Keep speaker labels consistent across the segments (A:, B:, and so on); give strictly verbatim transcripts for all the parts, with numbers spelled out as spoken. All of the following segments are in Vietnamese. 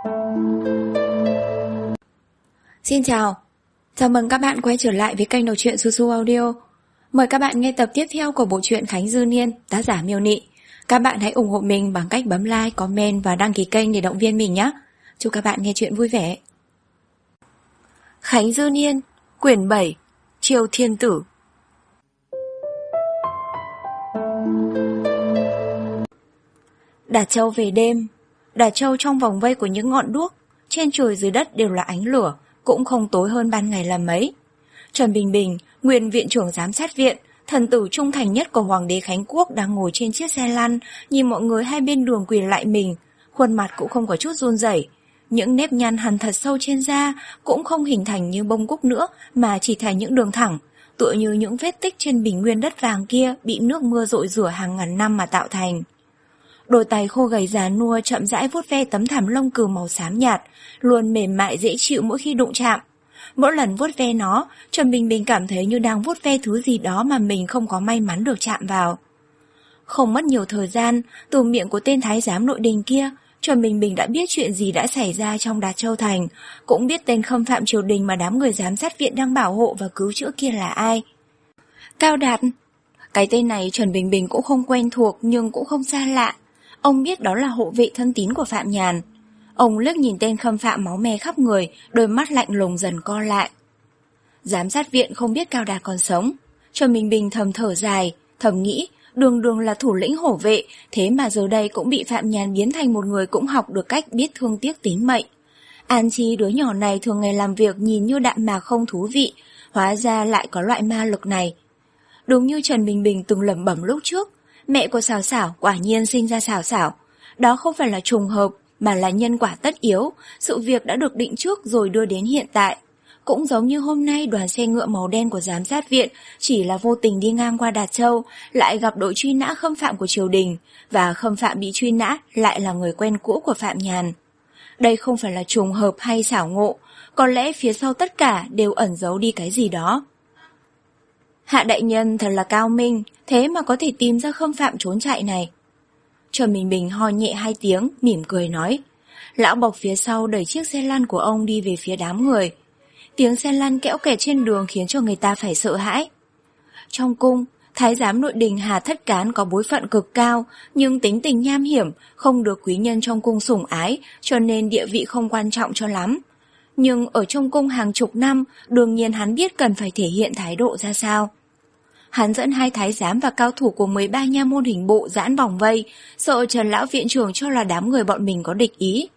A: Xin chào, chào mừng các bạn quay trở lại với kênh đọc truyện Su Su Audio. Mời các bạn nghe tập tiếp theo của bộ truyện Khánh Dư Niên, tác giả Miêu Nị. Các bạn hãy ủng hộ mình bằng cách bấm like, comment và đăng ký kênh để động viên mình nhé. Chúc các bạn nghe truyện vui vẻ. Khánh Dư Niên, quyển bảy, Triều Thiên Tử. Đà Châu về đêm. Đà Châu trong vòng vây của những ngọn đuốc, trên trời dưới đất đều là ánh lửa, cũng không tối hơn ban ngày là mấy. Trần Bình Bình, nguyên viện trưởng giám sát viện, thần tử trung thành nhất của Hoàng đế Khánh Quốc đang ngồi trên chiếc xe lăn, nhìn mọi người hai bên đường quỳ lại mình, khuôn mặt cũng không có chút run rẩy. Những nếp nhăn hằn thật sâu trên da cũng không hình thành như bông cúc nữa mà chỉ thành những đường thẳng, tựa như những vết tích trên bình nguyên đất vàng kia bị nước mưa dội rửa hàng ngàn năm mà tạo thành. Đôi tay khô gầy già nua chậm rãi vuốt ve tấm thảm lông cừu màu xám nhạt, luôn mềm mại dễ chịu mỗi khi đụng chạm. Mỗi lần vuốt ve nó, Trần Bình Bình cảm thấy như đang vuốt ve thứ gì đó mà mình không có may mắn được chạm vào. Không mất nhiều thời gian, từ miệng của tên thái giám nội đình kia, Trần Bình Bình đã biết chuyện gì đã xảy ra trong Đà Châu Thành, cũng biết tên khâm phạm triều đình mà đám người giám sát viện đang bảo hộ và cứu chữa kia là ai. Cao Đạt. Cái tên này Trần Bình Bình cũng không quen thuộc nhưng cũng không xa lạ. Ông biết đó là hộ vệ thân tín của Phạm Nhàn. Ông liếc nhìn tên khâm phạm máu me khắp người, đôi mắt lạnh lùng dần co lại. Giám sát viện không biết Cao Đạt còn sống. Trần Bình Bình thầm thở dài, thầm nghĩ, đường đường là thủ lĩnh hổ vệ, thế mà giờ đây cũng bị Phạm Nhàn biến thành một người cũng học được cách biết thương tiếc tính mệnh. An chi đứa nhỏ này thường ngày làm việc nhìn như đạm mạc không thú vị, hóa ra lại có loại ma lực này. Đúng như Trần Bình Bình từng lẩm bẩm lúc trước, mẹ của Xảo Xảo quả nhiên sinh ra Xảo Xảo. Đó không phải là trùng hợp, mà là nhân quả tất yếu, sự việc đã được định trước rồi đưa đến hiện tại. Cũng giống như hôm nay đoàn xe ngựa màu đen của giám sát viện chỉ là vô tình đi ngang qua Đạt Châu, lại gặp đội truy nã khâm phạm của triều đình, và khâm phạm bị truy nã lại là người quen cũ của Phạm Nhàn. Đây không phải là trùng hợp hay xảo ngộ, có lẽ phía sau tất cả đều ẩn giấu đi cái gì đó. Hạ đại nhân thật là cao minh, thế mà có thể tìm ra khâm phạm trốn chạy này. Trần Bình Bình ho nhẹ hai tiếng, mỉm cười nói. Lão bộc phía sau đẩy chiếc xe lăn của ông đi về phía đám người. Tiếng xe lăn kẽo kẹt trên đường khiến cho người ta phải sợ hãi. Trong cung, thái giám nội đình Hà Thất Cán có bối phận cực cao, nhưng tính tình nham hiểm, không được quý nhân trong cung sủng ái, cho nên địa vị không quan trọng cho lắm. Nhưng ở trong cung hàng chục năm, đương nhiên hắn biết cần phải thể hiện thái độ ra sao. Hắn dẫn hai thái giám và cao thủ của mười ba nha môn hình bộ giãn vòng vây, sợ Trần Lão Viện trưởng cho là đám người bọn mình có địch ý.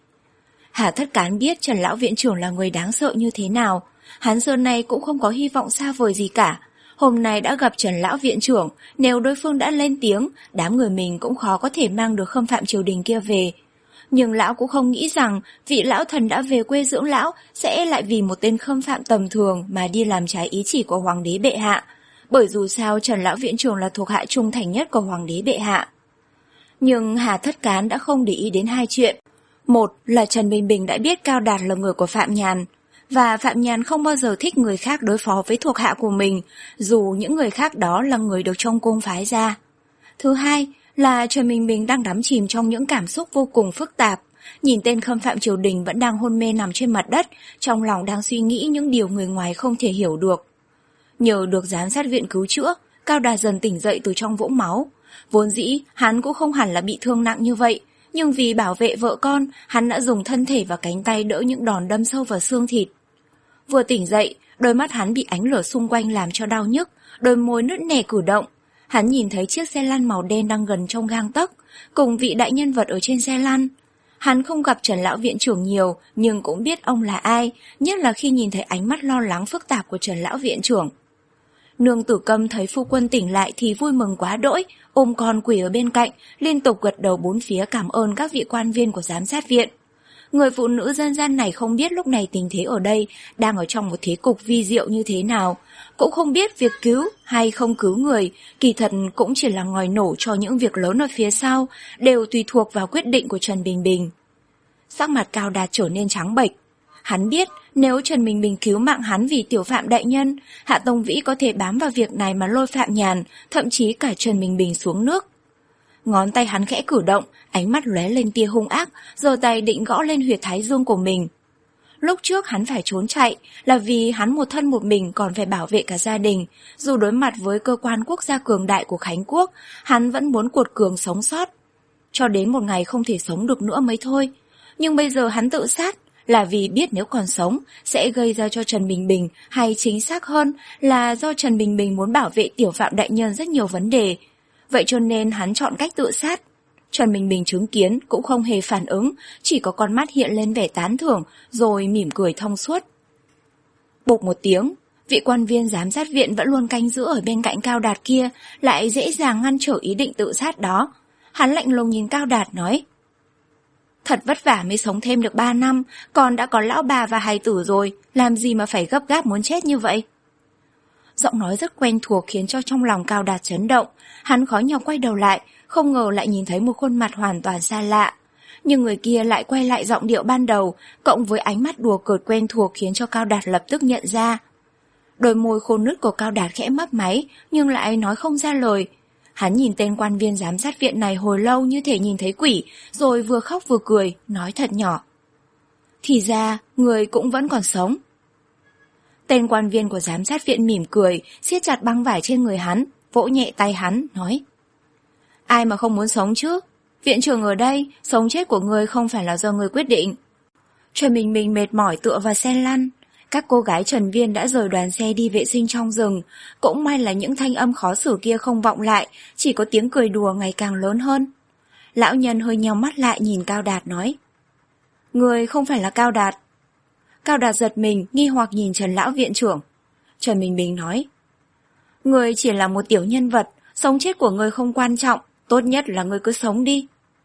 A: Hà Thất Cán biết Trần Lão Viện trưởng là người đáng sợ như thế nào. Hắn xưa nay cũng không có hy vọng xa vời gì cả. Hôm nay đã gặp Trần Lão Viện trưởng, nếu đối phương đã lên tiếng, đám người mình cũng khó có thể mang được khâm phạm triều đình kia về. Nhưng lão cũng không nghĩ rằng vị lão thần đã về quê dưỡng lão sẽ lại vì một tên khâm phạm tầm thường mà đi làm trái ý chỉ của Hoàng đế bệ hạ. Bởi dù sao Trần Lão Viện trưởng là thuộc hạ trung thành nhất của Hoàng đế bệ hạ. Nhưng Hà Thất Cán đã không để ý đến hai chuyện. Một là Trần Bình Bình đã biết Cao Đạt là người của Phạm Nhàn, và Phạm Nhàn không bao giờ thích người khác đối phó với thuộc hạ của mình, dù những người khác đó là người được trong cung phái ra. Thứ hai là Trần Bình Bình đang đắm chìm trong những cảm xúc vô cùng phức tạp, nhìn tên khâm phạm triều đình vẫn đang hôn mê nằm trên mặt đất, trong lòng đang suy nghĩ những điều người ngoài không thể hiểu được. Nhờ được giám sát viện cứu chữa, Cao Đạt dần tỉnh dậy từ trong vũng máu. Vốn dĩ, hắn cũng không hẳn là bị thương nặng như vậy, nhưng vì bảo vệ vợ con, hắn đã dùng thân thể và cánh tay đỡ những đòn đâm sâu vào xương thịt. Vừa tỉnh dậy, đôi mắt hắn bị ánh lửa xung quanh làm cho đau nhức, đôi môi nứt nẻ cử động. Hắn nhìn thấy chiếc xe lăn màu đen đang gần trong gang tấc, cùng vị đại nhân vật ở trên xe lăn. Hắn không gặp Trần Lão Viện trưởng nhiều, nhưng cũng biết ông là ai, nhất là khi nhìn thấy ánh mắt lo lắng phức tạp của Trần Lão Viện trưởng. Nương Tử Câm thấy phu quân tỉnh lại thì vui mừng quá đỗi, ôm con quỳ ở bên cạnh, liên tục gật đầu bốn phía cảm ơn các vị quan viên của giám sát viện. Người phụ nữ dân gian này không biết lúc này tình thế ở đây đang ở trong một thế cục vi diệu như thế nào, cũng không biết việc cứu hay không cứu người, kỳ thật cũng chỉ là ngòi nổ cho những việc lớn ở phía sau, đều tùy thuộc vào quyết định của Trần Bình Bình. Sắc mặt Cao Đạt trở nên trắng bệch. Hắn biết nếu Trần Bình Bình cứu mạng hắn vì tiểu Phạm đại nhân, Hạ Tông Vĩ có thể bám vào việc này mà lôi Phạm Nhàn, thậm chí cả Trần Bình Bình xuống nước. Ngón tay hắn khẽ cử động, ánh mắt lóe lên tia hung ác, giơ tay định gõ lên huyệt thái dương của mình. Lúc trước hắn phải trốn chạy là vì hắn một thân một mình còn phải bảo vệ cả gia đình. Dù đối mặt với cơ quan quốc gia cường đại của Khánh Quốc, hắn vẫn muốn cuột cường sống sót. Cho đến một ngày không thể sống được nữa mới thôi. Nhưng bây giờ hắn tự sát là vì biết nếu còn sống sẽ gây ra cho Trần Bình Bình, hay chính xác hơn là do Trần Bình Bình muốn bảo vệ tiểu phạm đại nhân rất nhiều vấn đề. Vậy cho nên hắn chọn cách tự sát. Trần Bình Bình chứng kiến cũng không hề phản ứng, chỉ có con mắt hiện lên vẻ tán thưởng rồi mỉm cười thông suốt. Bụp một tiếng, vị quan viên giám sát viện vẫn luôn canh giữ ở bên cạnh Cao Đạt kia lại dễ dàng ngăn trở ý định tự sát đó. Hắn lạnh lùng nhìn Cao Đạt nói: Thật vất vả mới sống thêm được ba năm, còn đã có lão bà và hài tử rồi, làm gì mà phải gấp gáp muốn chết như vậy? Giọng nói rất quen thuộc khiến cho trong lòng Cao Đạt chấn động. Hắn khó nhọc quay đầu lại, không ngờ lại nhìn thấy một khuôn mặt hoàn toàn xa lạ. Nhưng người kia lại quay lại giọng điệu ban đầu, cộng với ánh mắt đùa cợt quen thuộc khiến cho Cao Đạt lập tức nhận ra. Đôi môi khô nứt của Cao Đạt khẽ mấp máy, nhưng lại nói không ra lời. Hắn nhìn tên quan viên giám sát viện này hồi lâu như thể nhìn thấy quỷ, rồi vừa khóc vừa cười, nói thật nhỏ: Thì ra, người cũng vẫn còn sống. Tên quan viên của giám sát viện mỉm cười, siết chặt băng vải trên người hắn, vỗ nhẹ tay hắn, nói: Ai mà không muốn sống chứ? Viện trưởng ở đây, sống chết của người không phải là do người quyết định. Trần Bình Bình mệt mỏi tựa vào xe lăn. Các cô gái Trần Viên đã rời đoàn xe đi vệ sinh trong rừng. Cũng may là những thanh âm khó xử kia không vọng lại, chỉ có tiếng cười đùa ngày càng lớn hơn. Lão nhân hơi nheo mắt lại nhìn Cao Đạt nói: Người không phải là Cao Đạt. Cao Đạt giật mình, nghi hoặc nhìn Trần lão viện trưởng. Trần Bình Bình nói: Người chỉ là một tiểu nhân vật, sống chết của người không quan trọng, tốt nhất là người cứ sống đi.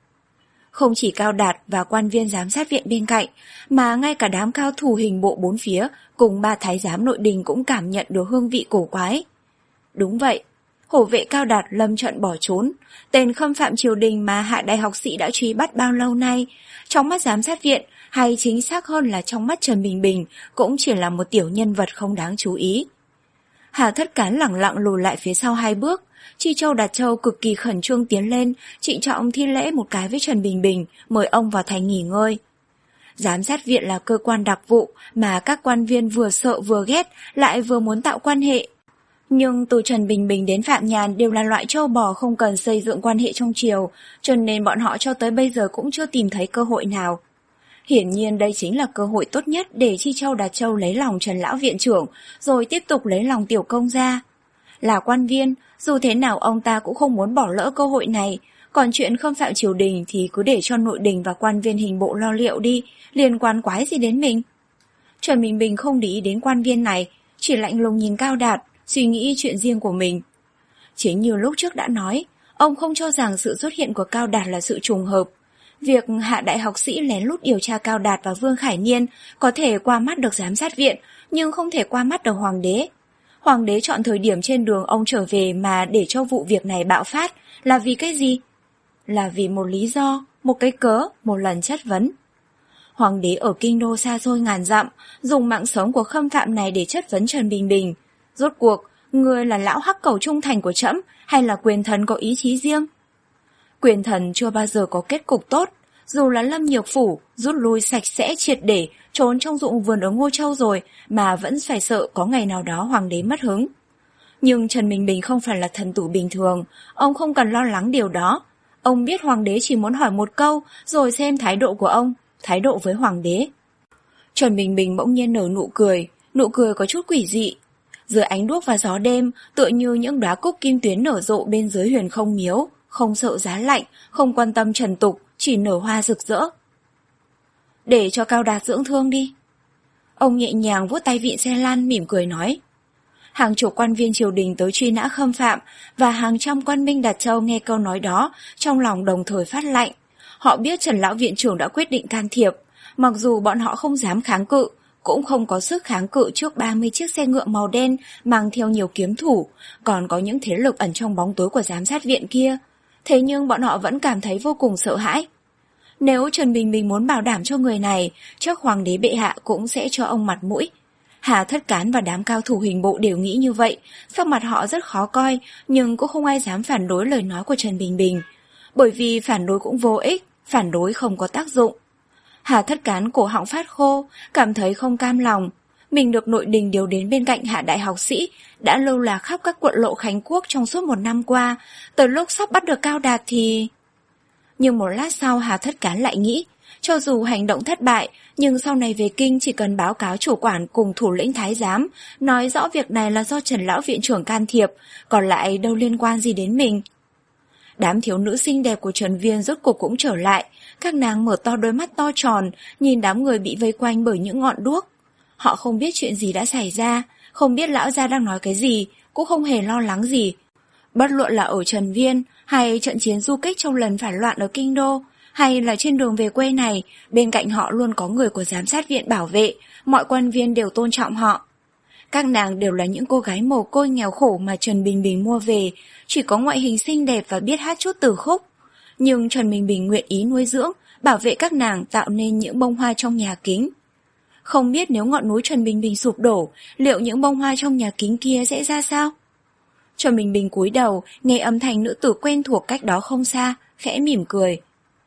A: Không chỉ Cao Đạt và quan viên giám sát viện bên cạnh, mà ngay cả đám cao thủ hình bộ bốn phía cùng ba thái giám nội đình cũng cảm nhận được hương vị cổ quái. Đúng vậy, hổ vệ Cao Đạt lâm trận bỏ trốn, tên khâm phạm triều đình mà hạ đại học sĩ đã truy bắt bao lâu nay, trong mắt giám sát viện, hay chính xác hơn là trong mắt Trần Bình Bình, cũng chỉ là một tiểu nhân vật không đáng chú ý. Hà Thất Cán lẳng lặng lùi lại phía sau hai bước. Chi Châu Đạt Châu cực kỳ khẩn trương tiến lên, trịnh trọng thi lễ một cái với Trần Bình Bình, mời ông vào thành nghỉ ngơi. Giám sát viện là cơ quan đặc vụ mà các quan viên vừa sợ vừa ghét, lại vừa muốn tạo quan hệ. Nhưng từ Trần Bình Bình đến Phạm Nhàn đều là loại trâu bò không cần xây dựng quan hệ trong triều, cho nên bọn họ cho tới bây giờ cũng chưa tìm thấy cơ hội nào. Hiển nhiên đây chính là cơ hội tốt nhất để Chi Châu Đạt Châu lấy lòng Trần lão viện trưởng, rồi tiếp tục lấy lòng tiểu công gia. Là quan viên, dù thế nào ông ta cũng không muốn bỏ lỡ cơ hội này, còn chuyện khâm phạm triều đình thì cứ để cho nội đình và quan viên hình bộ lo liệu đi, liên quan quái gì đến mình. Trần Bình Bình không để ý đến quan viên này, chỉ lạnh lùng nhìn Cao Đạt, suy nghĩ chuyện riêng của mình. Chính như lúc trước đã nói, ông không cho rằng sự xuất hiện của Cao Đạt là sự trùng hợp. Việc hạ đại học sĩ lén lút điều tra Cao Đạt và Vương Khải Niên có thể qua mắt được giám sát viện, nhưng không thể qua mắt được hoàng đế. Hoàng đế chọn thời điểm trên đường ông trở về mà để cho vụ việc này bạo phát là vì cái gì? Là vì một lý do, một cái cớ, một lần chất vấn. Hoàng đế ở kinh đô xa xôi ngàn dặm, dùng mạng sống của khâm phạm này để chất vấn Trần Bình Bình. Rốt cuộc, người là lão hắc cẩu trung thành của trẫm hay là quyền thần có ý chí riêng? Quyền thần chưa bao giờ có kết cục tốt, dù là Lâm Nhược Phủ rút lui sạch sẽ triệt để, trốn trong ruộng vườn ở Ngô Châu rồi mà vẫn phải sợ có ngày nào đó hoàng đế mất hứng. Nhưng Trần Bình Bình không phải là thần tử bình thường, ông không cần lo lắng điều đó. Ông biết hoàng đế chỉ muốn hỏi một câu rồi xem thái độ của ông, thái độ với hoàng đế. Trần Bình Bình bỗng nhiên nở nụ cười, nụ cười có chút quỷ dị. Dưới ánh đuốc và gió đêm, tựa như những đóa cúc kim tuyến nở rộ bên dưới huyền không miếu, không sợ giá lạnh, không quan tâm trần tục, chỉ nở hoa rực rỡ. Để cho Cao Đạt dưỡng thương đi. Ông nhẹ nhàng vuốt tay vịn xe lăn mỉm cười nói. Hàng chục quan viên triều đình tới truy nã khâm phạm và hàng trăm quan binh Đạt Châu nghe câu nói đó, trong lòng đồng thời phát lạnh. Họ biết Trần lão viện trưởng đã quyết định can thiệp, mặc dù bọn họ không dám kháng cự, cũng không có sức kháng cự trước ba mươi chiếc xe ngựa màu đen mang theo nhiều kiếm thủ, còn có những thế lực ẩn trong bóng tối của giám sát viện kia. Thế nhưng bọn họ vẫn cảm thấy vô cùng sợ hãi. Nếu Trần Bình Bình muốn bảo đảm cho người này, chắc hoàng đế bệ hạ cũng sẽ cho ông mặt mũi. Hà Thất Cán và đám cao thủ hình bộ đều nghĩ như vậy, sắc mặt họ rất khó coi, nhưng cũng không ai dám phản đối lời nói của Trần Bình Bình. bởi vì phản đối cũng vô ích, phản đối không có tác dụng. Hà Thất Cán cổ họng phát khô, cảm thấy không cam lòng. Mình được nội đình điều đến bên cạnh Hạ đại học sĩ, đã lâu là khắp các quận lộ Khánh Quốc trong suốt một năm qua, tới lúc sắp bắt được Cao Đạt thì... Nhưng một lát sau Hà Thất Cán lại nghĩ, cho dù hành động thất bại, nhưng sau này về kinh chỉ cần báo cáo chủ quản cùng thủ lĩnh thái giám, nói rõ việc này là do Trần lão viện trưởng can thiệp, còn lại đâu liên quan gì đến mình. Đám thiếu nữ xinh đẹp của Trần Viên rốt cuộc cũng trở lại, các nàng mở to đôi mắt to tròn, nhìn đám người bị vây quanh bởi những ngọn đuốc. Họ không biết chuyện gì đã xảy ra, không biết lão gia đang nói cái gì, cũng không hề lo lắng gì. Bất luận là ở Trần Viên, hay trận chiến du kích trong lần phản loạn ở Kinh Đô, hay là trên đường về quê này, bên cạnh họ luôn có người của giám sát viện bảo vệ, mọi quan viên đều tôn trọng họ. Các nàng đều là những cô gái mồ côi nghèo khổ mà Trần Bình Bình mua về, chỉ có ngoại hình xinh đẹp và biết hát chút từ khúc. Nhưng Trần Bình Bình nguyện ý nuôi dưỡng, bảo vệ các nàng tạo nên những bông hoa trong nhà kính. Không biết nếu ngọn núi Trần Bình Bình sụp đổ, liệu những bông hoa trong nhà kính kia sẽ ra sao? Trần Bình Bình cúi đầu, nghe âm thanh nữ tử quen thuộc cách đó không xa, khẽ mỉm cười.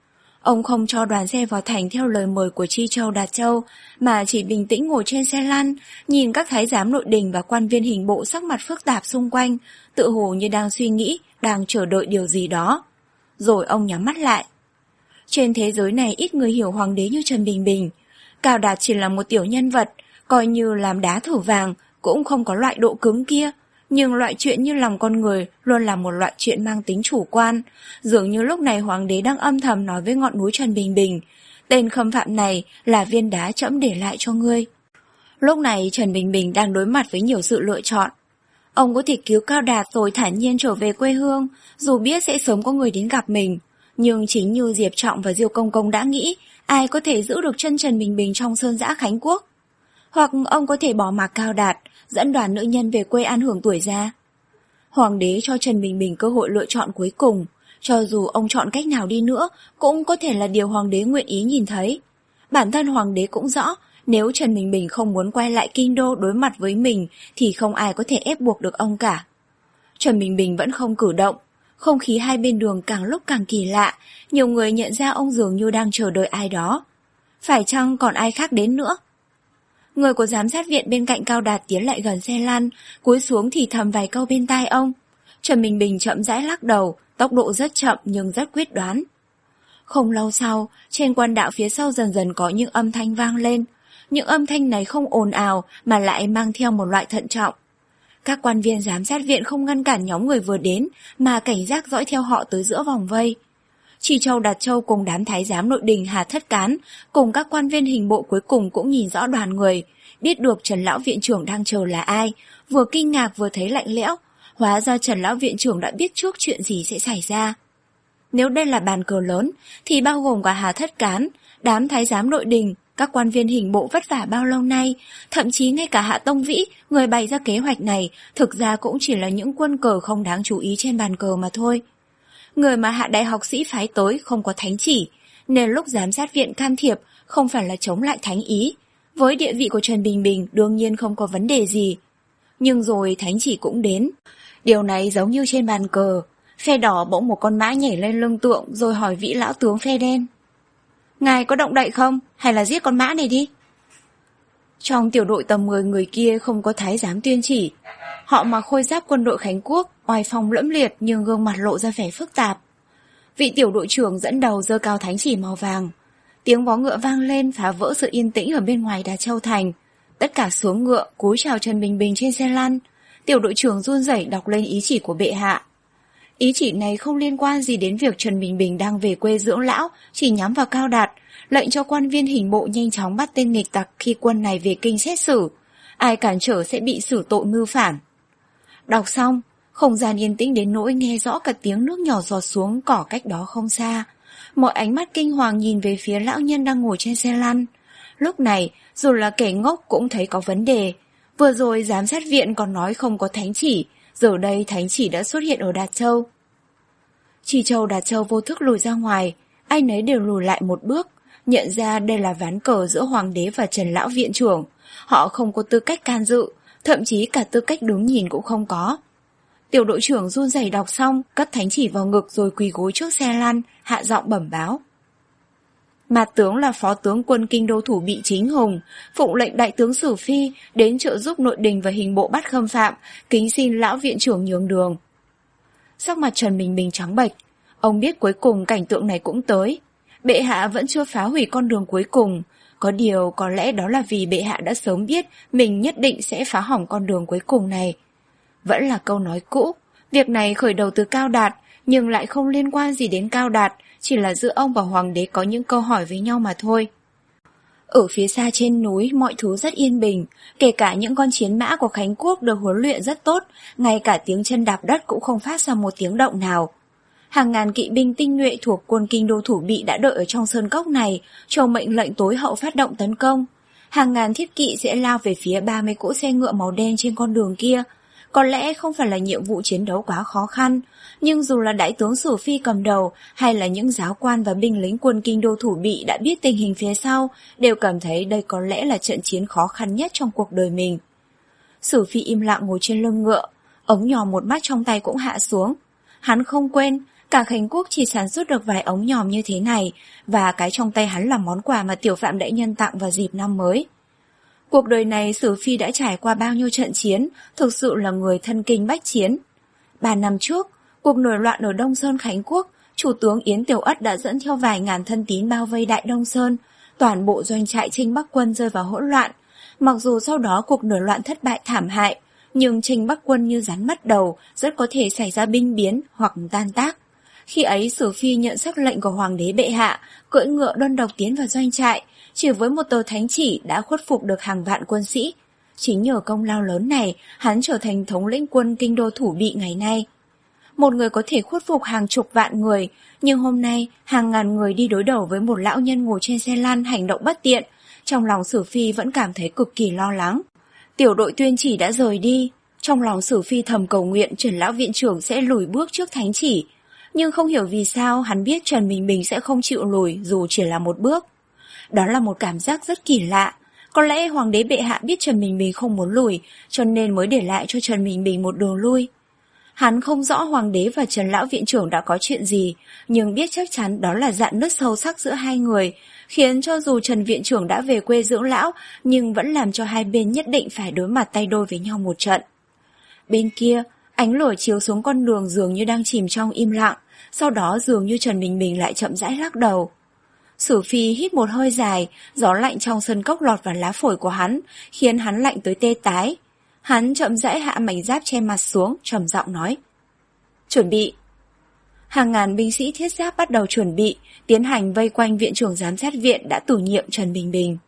A: Ông không cho đoàn xe vào thành theo lời mời của Chi Châu Đạt Châu, mà chỉ bình tĩnh ngồi trên xe lăn, nhìn các thái giám nội đình và quan viên hình bộ sắc mặt phức tạp xung quanh, tự hồ như đang suy nghĩ, đang chờ đợi điều gì đó. Rồi ông nhắm mắt lại. Trên thế giới này ít người hiểu hoàng đế như Trần Bình Bình. Cao Đạt chỉ là một tiểu nhân vật, coi như làm đá thử vàng, cũng không có loại độ cứng kia. Nhưng loại chuyện như lòng con người luôn là một loại chuyện mang tính chủ quan. Dường như lúc này hoàng đế đang âm thầm nói với ngọn núi Trần Bình Bình, tên khâm phạm này là viên đá trẫm để lại cho ngươi. Lúc này Trần Bình Bình đang đối mặt với nhiều sự lựa chọn. Ông có thể cứu Cao Đạt rồi thản nhiên trở về quê hương, dù biết sẽ sớm có người đến gặp mình. Nhưng chính như Diệp Trọng và Diêu Công Công đã nghĩ, ai có thể giữ được chân Trần Bình Bình trong sơn dã Khánh Quốc. Hoặc ông có thể bỏ mặc Cao Đạt, dẫn đoàn nữ nhân về quê an hưởng tuổi già. Hoàng đế cho Trần Bình Bình cơ hội lựa chọn cuối cùng, cho dù ông chọn cách nào đi nữa, cũng có thể là điều hoàng đế nguyện ý nhìn thấy. Bản thân hoàng đế cũng rõ, nếu Trần Bình Bình không muốn quay lại kinh đô đối mặt với mình, thì không ai có thể ép buộc được ông cả. Trần Bình Bình vẫn không cử động, không khí hai bên đường càng lúc càng kỳ lạ, nhiều người nhận ra ông dường như đang chờ đợi ai đó. Phải chăng còn ai khác đến nữa? Người của giám sát viện bên cạnh Cao Đạt tiến lại gần xe lăn, cúi xuống thì thầm vài câu bên tai ông. Trần Bình Bình chậm rãi lắc đầu, tốc độ rất chậm nhưng rất quyết đoán. Không lâu sau, trên quan đạo phía sau dần dần có những âm thanh vang lên. Những âm thanh này không ồn ào mà lại mang theo một loại thận trọng. Các quan viên giám sát viện không ngăn cản nhóm người vừa đến, mà cảnh giác dõi theo họ tới giữa vòng vây. Chi Châu Đạt Châu cùng đám thái giám nội đình Hà Thất Cán, cùng các quan viên hình bộ cuối cùng cũng nhìn rõ đoàn người, biết được Trần lão viện trưởng đang chờ là ai, vừa kinh ngạc vừa thấy lạnh lẽo, hóa ra Trần lão viện trưởng đã biết trước chuyện gì sẽ xảy ra. Nếu đây là bàn cờ lớn, thì bao gồm cả Hà Thất Cán, đám thái giám nội đình, các quan viên hình bộ vất vả bao lâu nay, thậm chí ngay cả Hạ Tông Vĩ, người bày ra kế hoạch này, thực ra cũng chỉ là những quân cờ không đáng chú ý trên bàn cờ mà thôi. Người mà Hạ đại học sĩ phái tới không có thánh chỉ, nên lúc giám sát viện can thiệp không phải là chống lại thánh ý. Với địa vị của Trần Bình Bình đương nhiên không có vấn đề gì. Nhưng rồi thánh chỉ cũng đến. Điều này giống như trên bàn cờ, phe đỏ bỗng một con mã nhảy lên lưng tượng rồi hỏi Vĩ lão tướng phe đen. Ngài có động đậy không, hay là giết con mã này đi? Trong tiểu đội tầm mười người kia không có thái giám tuyên chỉ. Họ mặc khôi giáp quân đội Khánh Quốc, oai phong lẫm liệt nhưng gương mặt lộ ra vẻ phức tạp. Vị tiểu đội trưởng dẫn đầu giơ cao thánh chỉ màu vàng. Tiếng vó ngựa vang lên phá vỡ sự yên tĩnh ở bên ngoài Đà Châu Thành. Tất cả xuống ngựa cúi chào Trần Bình Bình trên xe lăn. Tiểu đội trưởng run rẩy đọc lên ý chỉ của bệ hạ. Ý chỉ này không liên quan gì đến việc Trần Bình Bình đang về quê dưỡng lão, chỉ nhắm vào Cao Đạt, lệnh cho quan viên hình bộ nhanh chóng bắt tên nghịch tặc khi quân này về kinh xét xử. Ai cản trở sẽ bị xử tội mưu phản. Đọc xong, không gian yên tĩnh đến nỗi nghe rõ cả tiếng nước nhỏ giọt xuống cỏ cách đó không xa. Mọi ánh mắt kinh hoàng nhìn về phía lão nhân đang ngồi trên xe lăn. Lúc này, dù là kẻ ngốc cũng thấy có vấn đề. Vừa rồi giám sát viện còn nói không có thánh chỉ, giờ đây thánh chỉ đã xuất hiện ở Đạt Châu. Chi Châu Đạt Châu vô thức lùi ra ngoài, ai nấy đều lùi lại một bước, nhận ra đây là ván cờ giữa hoàng đế và Trần lão viện trưởng. Họ không có tư cách can dự, thậm chí cả tư cách đứng nhìn cũng không có. Tiểu đội trưởng run rẩy đọc xong, cất thánh chỉ vào ngực rồi quỳ gối trước xe lăn, hạ giọng bẩm báo. Mạt tướng là phó tướng quân kinh đô thủ bị Chính Hùng, phụng lệnh đại tướng Sử Phi đến trợ giúp nội đình và hình bộ bắt khâm phạm, kính xin lão viện trưởng nhường đường. Sắc mặt Trần Bình Bình trắng bệch, ông biết cuối cùng cảnh tượng này cũng tới. Bệ hạ vẫn chưa phá hủy con đường cuối cùng, có điều có lẽ đó là vì bệ hạ đã sớm biết mình nhất định sẽ phá hỏng con đường cuối cùng này. Vẫn là câu nói cũ, việc này khởi đầu từ Cao Đạt, nhưng lại không liên quan gì đến Cao Đạt, chỉ là giữa ông và hoàng đế có những câu hỏi với nhau mà thôi. Ở phía xa trên núi, mọi thứ rất yên bình, kể cả những con chiến mã của Khánh Quốc được huấn luyện rất tốt, ngay cả tiếng chân đạp đất cũng không phát ra một tiếng động nào. Hàng ngàn kỵ binh tinh nhuệ thuộc quân kinh đô thủ bị đã đợi ở trong sơn cốc này, chờ mệnh lệnh tối hậu phát động tấn công. Hàng ngàn thiết kỵ sẽ lao về phía ba mươi cỗ xe ngựa màu đen trên con đường kia. Có lẽ không phải là nhiệm vụ chiến đấu quá khó khăn, nhưng dù là đại tướng Sử Phi cầm đầu hay là những giáo quan và binh lính quân kinh đô thủ bị đã biết tình hình phía sau, đều cảm thấy đây có lẽ là trận chiến khó khăn nhất trong cuộc đời mình. Sử Phi im lặng ngồi trên lưng ngựa, ống nhòm một mắt trong tay cũng hạ xuống. Hắn không quên, cả Khánh Quốc chỉ sản xuất được vài ống nhòm như thế này, và cái trong tay hắn là món quà mà Tiểu Phạm đại nhân tặng vào dịp năm mới. Cuộc đời này Sử Phi đã trải qua bao nhiêu trận chiến, thực sự là người thân kinh bách chiến. Ba năm trước, cuộc nổi loạn ở Đông Sơn Khánh Quốc, chủ tướng Yến Tiểu Ất đã dẫn theo vài ngàn thân tín bao vây Đại Đông Sơn, toàn bộ doanh trại Trinh Bắc quân rơi vào hỗn loạn. Mặc dù sau đó cuộc nổi loạn thất bại thảm hại, nhưng Trinh Bắc quân như rắn mất đầu, rất có thể xảy ra binh biến hoặc tan tác. Khi ấy Sử Phi nhận sắc lệnh của hoàng đế bệ hạ, cưỡi ngựa đơn độc tiến vào doanh trại, chỉ với một tờ thánh chỉ đã khuất phục được hàng vạn quân sĩ. Chính nhờ công lao lớn này, hắn trở thành thống lĩnh quân kinh đô thủ bị ngày nay. Một người có thể khuất phục hàng chục vạn người, nhưng hôm nay hàng ngàn người đi đối đầu với một lão nhân ngồi trên xe lăn hành động bất tiện, trong lòng Sử Phi vẫn cảm thấy cực kỳ lo lắng. Tiểu đội tuyên chỉ đã rời đi, trong lòng Sử Phi thầm cầu nguyện Trần lão viện trưởng sẽ lùi bước trước thánh chỉ, nhưng không hiểu vì sao hắn biết Trần Bình Bình sẽ không chịu lùi dù chỉ là một bước. Đó là một cảm giác rất kỳ lạ. Có lẽ hoàng đế bệ hạ biết Trần Bình Bình không muốn lùi, cho nên mới để lại cho Trần Bình Bình một đường lui. Hắn không rõ hoàng đế và Trần lão viện trưởng đã có chuyện gì, nhưng biết chắc chắn đó là rạn nứt sâu sắc giữa hai người, khiến cho dù Trần viện trưởng đã về quê dưỡng lão, nhưng vẫn làm cho hai bên nhất định phải đối mặt tay đôi với nhau một trận. Bên kia, ánh lửa chiếu xuống con đường dường như đang chìm trong im lặng, sau đó dường như Trần Bình Bình lại chậm rãi lắc đầu. Sử Phi hít một hơi dài, gió lạnh trong sân cốc lọt vào lá phổi của hắn, khiến hắn lạnh tới tê tái. Hắn chậm rãi hạ mảnh giáp che mặt xuống, trầm giọng nói. Chuẩn bị. Hàng ngàn binh sĩ thiết giáp bắt đầu chuẩn bị, tiến hành vây quanh viện trưởng giám sát viện đã tử nhiệm Trần Bình Bình.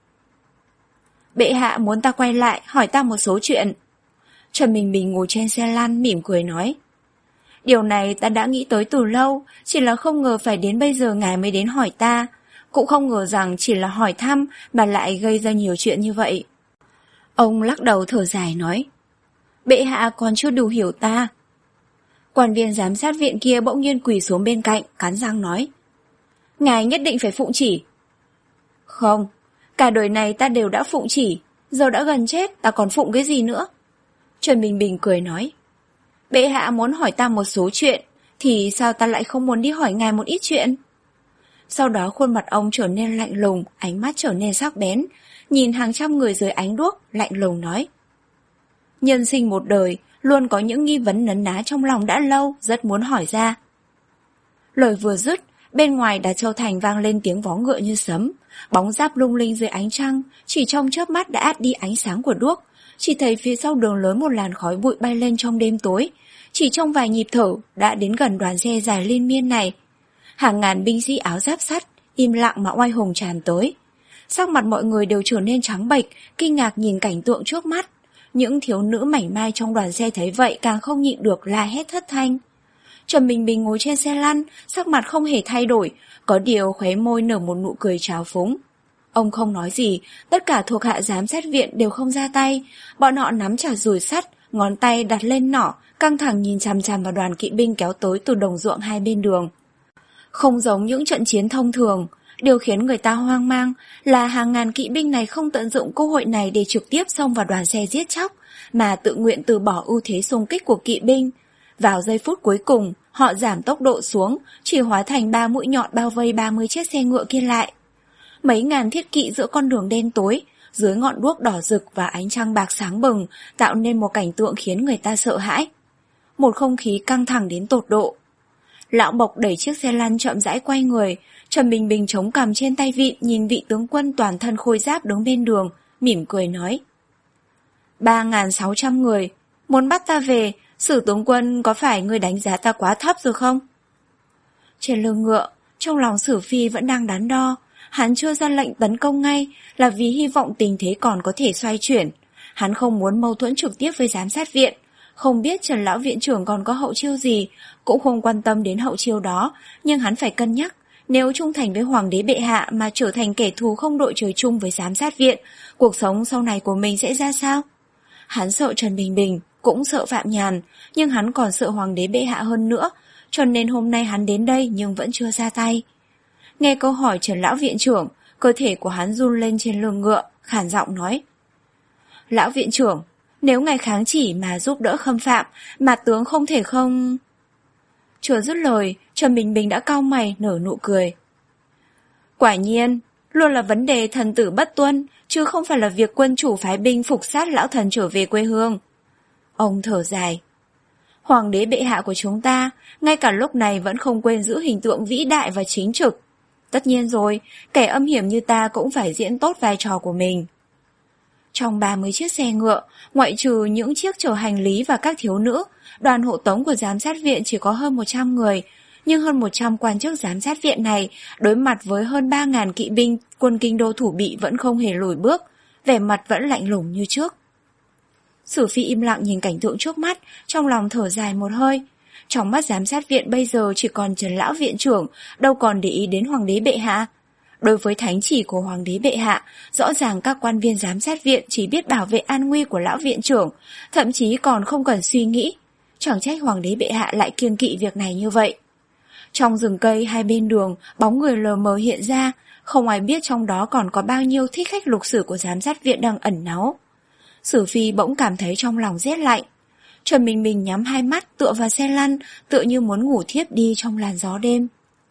A: Bệ hạ muốn ta quay lại, hỏi ta một số chuyện. Trần Bình Bình ngồi trên xe lăn mỉm cười nói. Điều này ta đã nghĩ tới từ lâu, chỉ là không ngờ phải đến bây giờ ngài mới đến hỏi ta. Cũng không ngờ rằng chỉ là hỏi thăm mà lại gây ra nhiều chuyện như vậy. Ông lắc đầu thở dài nói. Bệ hạ còn chưa đủ hiểu ta. Quan viên giám sát viện kia bỗng nhiên quỳ xuống bên cạnh, cắn răng nói. Ngài nhất định phải phụng chỉ. Không, cả đời này ta đều đã phụng chỉ, giờ đã gần chết ta còn phụng cái gì nữa. Trần Bình Bình cười nói. Bệ hạ muốn hỏi ta một số chuyện, thì sao ta lại không muốn đi hỏi ngài một ít chuyện? Sau đó khuôn mặt ông trở nên lạnh lùng, ánh mắt trở nên sắc bén, nhìn hàng trăm người dưới ánh đuốc, lạnh lùng nói. Nhân sinh một đời, luôn có những nghi vấn nấn ná trong lòng đã lâu, rất muốn hỏi ra. Lời vừa dứt, bên ngoài Đà Châu Thành vang lên tiếng vó ngựa như sấm, bóng giáp lung linh dưới ánh trăng, chỉ trong chớp mắt đã át đi ánh sáng của đuốc. Chỉ thấy phía sau đường lớn một làn khói bụi bay lên trong đêm tối, chỉ trong vài nhịp thở đã đến gần đoàn xe dài liên miên này. Hàng ngàn binh sĩ áo giáp sắt, im lặng mà oai hùng tràn tới. Sắc mặt mọi người đều trở nên trắng bệch, kinh ngạc nhìn cảnh tượng trước mắt. Những thiếu nữ mảnh mai trong đoàn xe thấy vậy càng không nhịn được la hét thất thanh. Trần Bình Bình ngồi trên xe lăn, sắc mặt không hề thay đổi, có điều khóe môi nở một nụ cười trào phúng. Ông không nói gì, tất cả thuộc hạ giám sát viện đều không ra tay, bọn họ nắm chặt dùi sắt, ngón tay đặt lên nỏ, căng thẳng nhìn chằm chằm vào đoàn kỵ binh kéo tới từ đồng ruộng hai bên đường. Không giống những trận chiến thông thường, Điều khiến người ta hoang mang là hàng ngàn kỵ binh này không tận dụng cơ hội này để trực tiếp xông vào đoàn xe giết chóc, mà tự nguyện từ bỏ ưu thế xung kích của kỵ binh. Vào giây phút cuối cùng, họ giảm tốc độ xuống, chỉ hóa thành ba mũi nhọn bao vây ba mươi chiếc xe ngựa kia lại. Mấy ngàn thiết kỵ giữa con đường đen tối, dưới ngọn đuốc đỏ rực và ánh trăng bạc sáng bừng, tạo nên một cảnh tượng khiến người ta sợ hãi. Một không khí căng thẳng đến tột độ. Lão Bộc đẩy chiếc xe lăn chậm rãi quay người, Trần Bình Bình chống cằm trên tay vịn nhìn vị tướng quân toàn thân khôi giáp đứng bên đường, mỉm cười nói. Ba ngàn sáu trăm người, muốn bắt ta về, Sử tướng quân có phải người đánh giá ta quá thấp rồi không? Trên lưng ngựa, trong lòng Sử Phi vẫn đang đắn đo, hắn chưa ra lệnh tấn công ngay là vì hy vọng tình thế còn có thể xoay chuyển. Hắn không muốn mâu thuẫn trực tiếp với giám sát viện, không biết Trần lão viện trưởng còn có hậu chiêu gì, cũng không quan tâm đến hậu chiêu đó, nhưng hắn phải cân nhắc, nếu trung thành với hoàng đế bệ hạ mà trở thành kẻ thù không đội trời chung với giám sát viện, cuộc sống sau này của mình sẽ ra sao? Hắn sợ Trần Bình Bình, cũng sợ Phạm Nhàn, nhưng hắn còn sợ hoàng đế bệ hạ hơn nữa, cho nên hôm nay hắn đến đây nhưng vẫn chưa ra tay. Nghe câu hỏi Trần lão viện trưởng, cơ thể của hắn run lên trên lưng ngựa, khàn giọng nói. Lão viện trưởng, nếu ngài kháng chỉ mà giúp đỡ Khâm Phạm, mà tướng không thể không... Chưa dứt lời, Trần Bình Bình đã cau mày nở nụ cười. Quả nhiên, luôn là vấn đề thần tử bất tuân, chứ không phải là việc quân chủ phái binh phục sát lão thần trở về quê hương. Ông thở dài. Hoàng đế bệ hạ của chúng ta, ngay cả lúc này vẫn không quên giữ hình tượng vĩ đại và chính trực. Tất nhiên rồi, kẻ âm hiểm như ta cũng phải diễn tốt vai trò của mình. Trong ba mươi chiếc xe ngựa, ngoại trừ những chiếc chở hành lý và các thiếu nữ, đoàn hộ tống của giám sát viện chỉ có hơn một trăm người, nhưng hơn một trăm quan chức giám sát viện này đối mặt với hơn ba nghìn kỵ binh quân kinh đô thủ bị vẫn không hề lùi bước, vẻ mặt vẫn lạnh lùng như trước. Sử Phi im lặng nhìn cảnh tượng trước mắt, trong lòng thở dài một hơi. Trong mắt giám sát viện bây giờ chỉ còn Trần lão viện trưởng, đâu còn để ý đến hoàng đế bệ hạ. Đối với thánh chỉ của hoàng đế bệ hạ, rõ ràng các quan viên giám sát viện chỉ biết bảo vệ an nguy của lão viện trưởng, thậm chí còn không cần suy nghĩ. Chẳng trách hoàng đế bệ hạ lại kiêng kỵ việc này như vậy. Trong rừng cây hai bên đường, bóng người lờ mờ hiện ra, không ai biết trong đó còn có bao nhiêu thích khách lục sử của giám sát viện đang ẩn náu. Sử Phi bỗng cảm thấy trong lòng rét lạnh. Trần Bình Bình nhắm hai mắt tựa vào xe lăn, tựa như muốn ngủ thiếp đi trong làn gió đêm.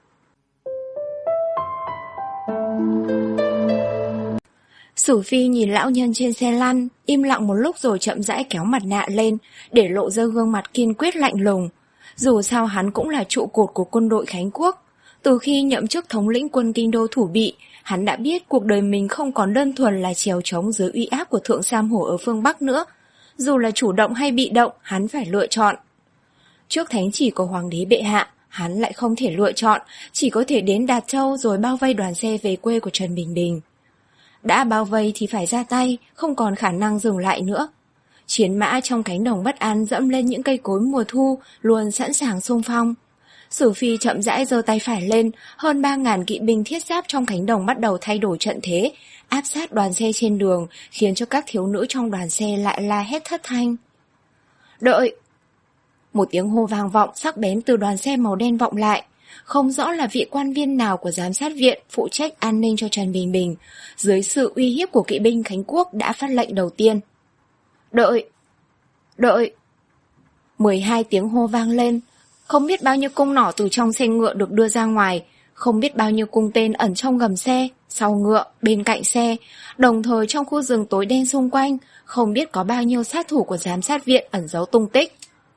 A: Sử Phi nhìn lão nhân trên xe lăn, im lặng một lúc rồi chậm rãi kéo mặt nạ lên, để lộ ra gương mặt kiên quyết lạnh lùng. Dù sao hắn cũng là trụ cột của quân đội Khánh Quốc. Từ khi nhậm chức thống lĩnh quân kinh đô thủ bị, hắn đã biết cuộc đời mình không còn đơn thuần là trèo trống dưới uy áp của Thượng Sam Hổ ở phương Bắc nữa. Dù là chủ động hay bị động, hắn phải lựa chọn. Trước thánh chỉ của hoàng đế bệ hạ, hắn lại không thể lựa chọn, chỉ có thể đến Đạt Châu rồi bao vây đoàn xe về quê của Trần Bình Bình. Đã bao vây thì phải ra tay, không còn khả năng dừng lại nữa. Chiến mã trong cánh đồng bất an dẫm lên những cây cối mùa thu, luôn sẵn sàng xung phong. Sử Phi chậm rãi giơ tay phải lên, hơn ba ngàn kỵ binh thiết giáp trong cánh đồng bắt đầu thay đổi trận thế, áp sát đoàn xe trên đường, khiến cho các thiếu nữ trong đoàn xe lại la hét thất thanh. Đợi! Một tiếng hô vang vọng sắc bén từ đoàn xe màu đen vọng lại. Không rõ là vị quan viên nào của giám sát viện phụ trách an ninh cho Trần Bình Bình, dưới sự uy hiếp của kỵ binh Khánh Quốc đã phát lệnh đầu tiên. Đợi! Đợi! mười hai tiếng hô vang lên. Không biết bao nhiêu cung nỏ từ trong xe ngựa được đưa ra ngoài, không biết bao nhiêu cung tên ẩn trong gầm xe, sau ngựa, bên cạnh xe, đồng thời trong khu rừng tối đen xung quanh, không biết có bao nhiêu sát thủ của giám sát viện ẩn giấu tung tích.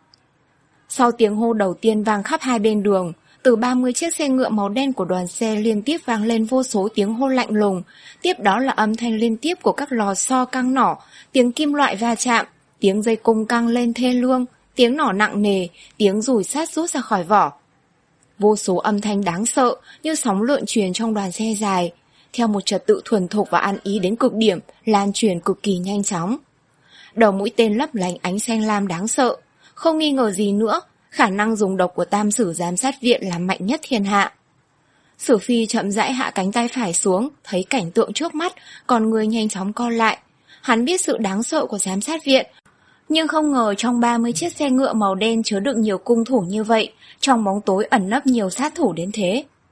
A: Sau tiếng hô đầu tiên vang khắp hai bên đường, từ ba mươi chiếc xe ngựa màu đen của đoàn xe liên tiếp vang lên vô số tiếng hô lạnh lùng, tiếp đó là âm thanh liên tiếp của các lò xo căng nỏ, tiếng kim loại va chạm, tiếng dây cung căng lên thê lương, tiếng nỏ nặng nề, tiếng dùi sắt rút ra khỏi vỏ. Vô số âm thanh đáng sợ như sóng lượn truyền trong đoàn xe dài, theo một trật tự thuần thục và ăn ý đến cực điểm, lan truyền cực kỳ nhanh chóng. Đầu mũi tên lấp lánh ánh xanh lam đáng sợ, không nghi ngờ gì nữa, khả năng dùng độc của tam sử giám sát viện là mạnh nhất thiên hạ. Sử Phi chậm rãi hạ cánh tay phải xuống, thấy cảnh tượng trước mắt, còn người nhanh chóng co lại. Hắn biết sự đáng sợ của giám sát viện, nhưng không ngờ trong ba mươi chiếc xe ngựa màu đen chứa đựng nhiều cung thủ như vậy, trong bóng tối ẩn nấp nhiều sát thủ đến thế.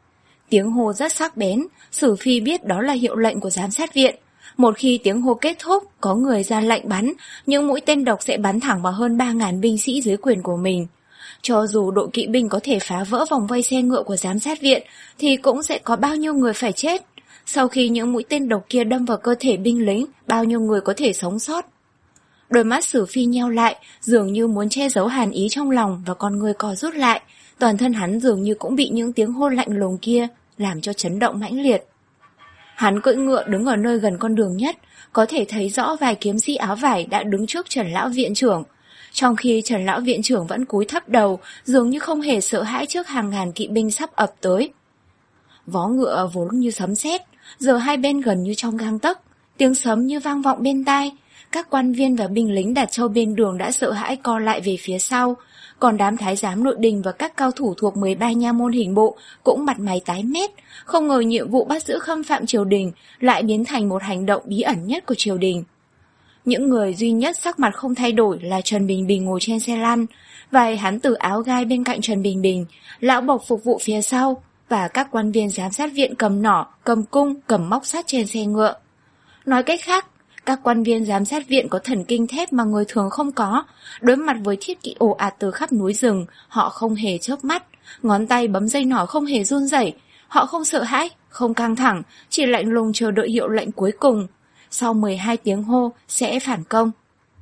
A: Tiếng hô rất sắc bén, Sử Phi biết đó là hiệu lệnh của giám sát viện. Một khi tiếng hô kết thúc, có người ra lệnh bắn, những mũi tên độc sẽ bắn thẳng vào hơn ba nghìn binh sĩ dưới quyền của mình. Cho dù đội kỵ binh có thể phá vỡ vòng vây xe ngựa của giám sát viện, thì cũng sẽ có bao nhiêu người phải chết. Sau khi những mũi tên độc kia đâm vào cơ thể binh lính, bao nhiêu người có thể sống sót? Đôi mắt Sử Phi nheo lại, dường như muốn che giấu hàn ý trong lòng, và con người co rút lại. Toàn thân hắn dường như cũng bị những tiếng hô lạnh lùng kia làm cho chấn động mãnh liệt. Hắn cưỡi ngựa đứng ở nơi gần con đường nhất, có thể thấy rõ vài kiếm sĩ áo vải đã đứng trước Trần lão viện trưởng. Trong khi Trần lão viện trưởng vẫn cúi thấp đầu, dường như không hề sợ hãi trước hàng ngàn kỵ binh sắp ập tới. Vó ngựa vốn như sấm sét, giờ hai bên gần như trong gang tấc, tiếng sấm như vang vọng bên tai. Các quan viên và binh lính đặt trâu bên đường đã sợ hãi co lại về phía sau, còn đám thái giám nội đình và các cao thủ thuộc mười ba nha môn hình bộ cũng mặt mày tái mét, không ngờ nhiệm vụ bắt giữ khâm phạm triều đình lại biến thành một hành động bí ẩn nhất của triều đình. Những người duy nhất sắc mặt không thay đổi là Trần Bình Bình ngồi trên xe lăn, vài hán tử áo gai bên cạnh Trần Bình Bình, lão bộc phục vụ phía sau, và các quan viên giám sát viện cầm nỏ, cầm cung, cầm móc sắt trên xe ngựa. Nói cách khác, các quan viên giám sát viện có thần kinh thép mà người thường không có. Đối mặt với thiết kỵ ồ ạt từ khắp núi rừng, họ không hề chớp mắt, ngón tay bấm dây nỏ không hề run rẩy. Họ không sợ hãi, không căng thẳng, chỉ lạnh lùng chờ đợi hiệu lệnh cuối cùng. Sau mười hai tiếng hô sẽ phản công.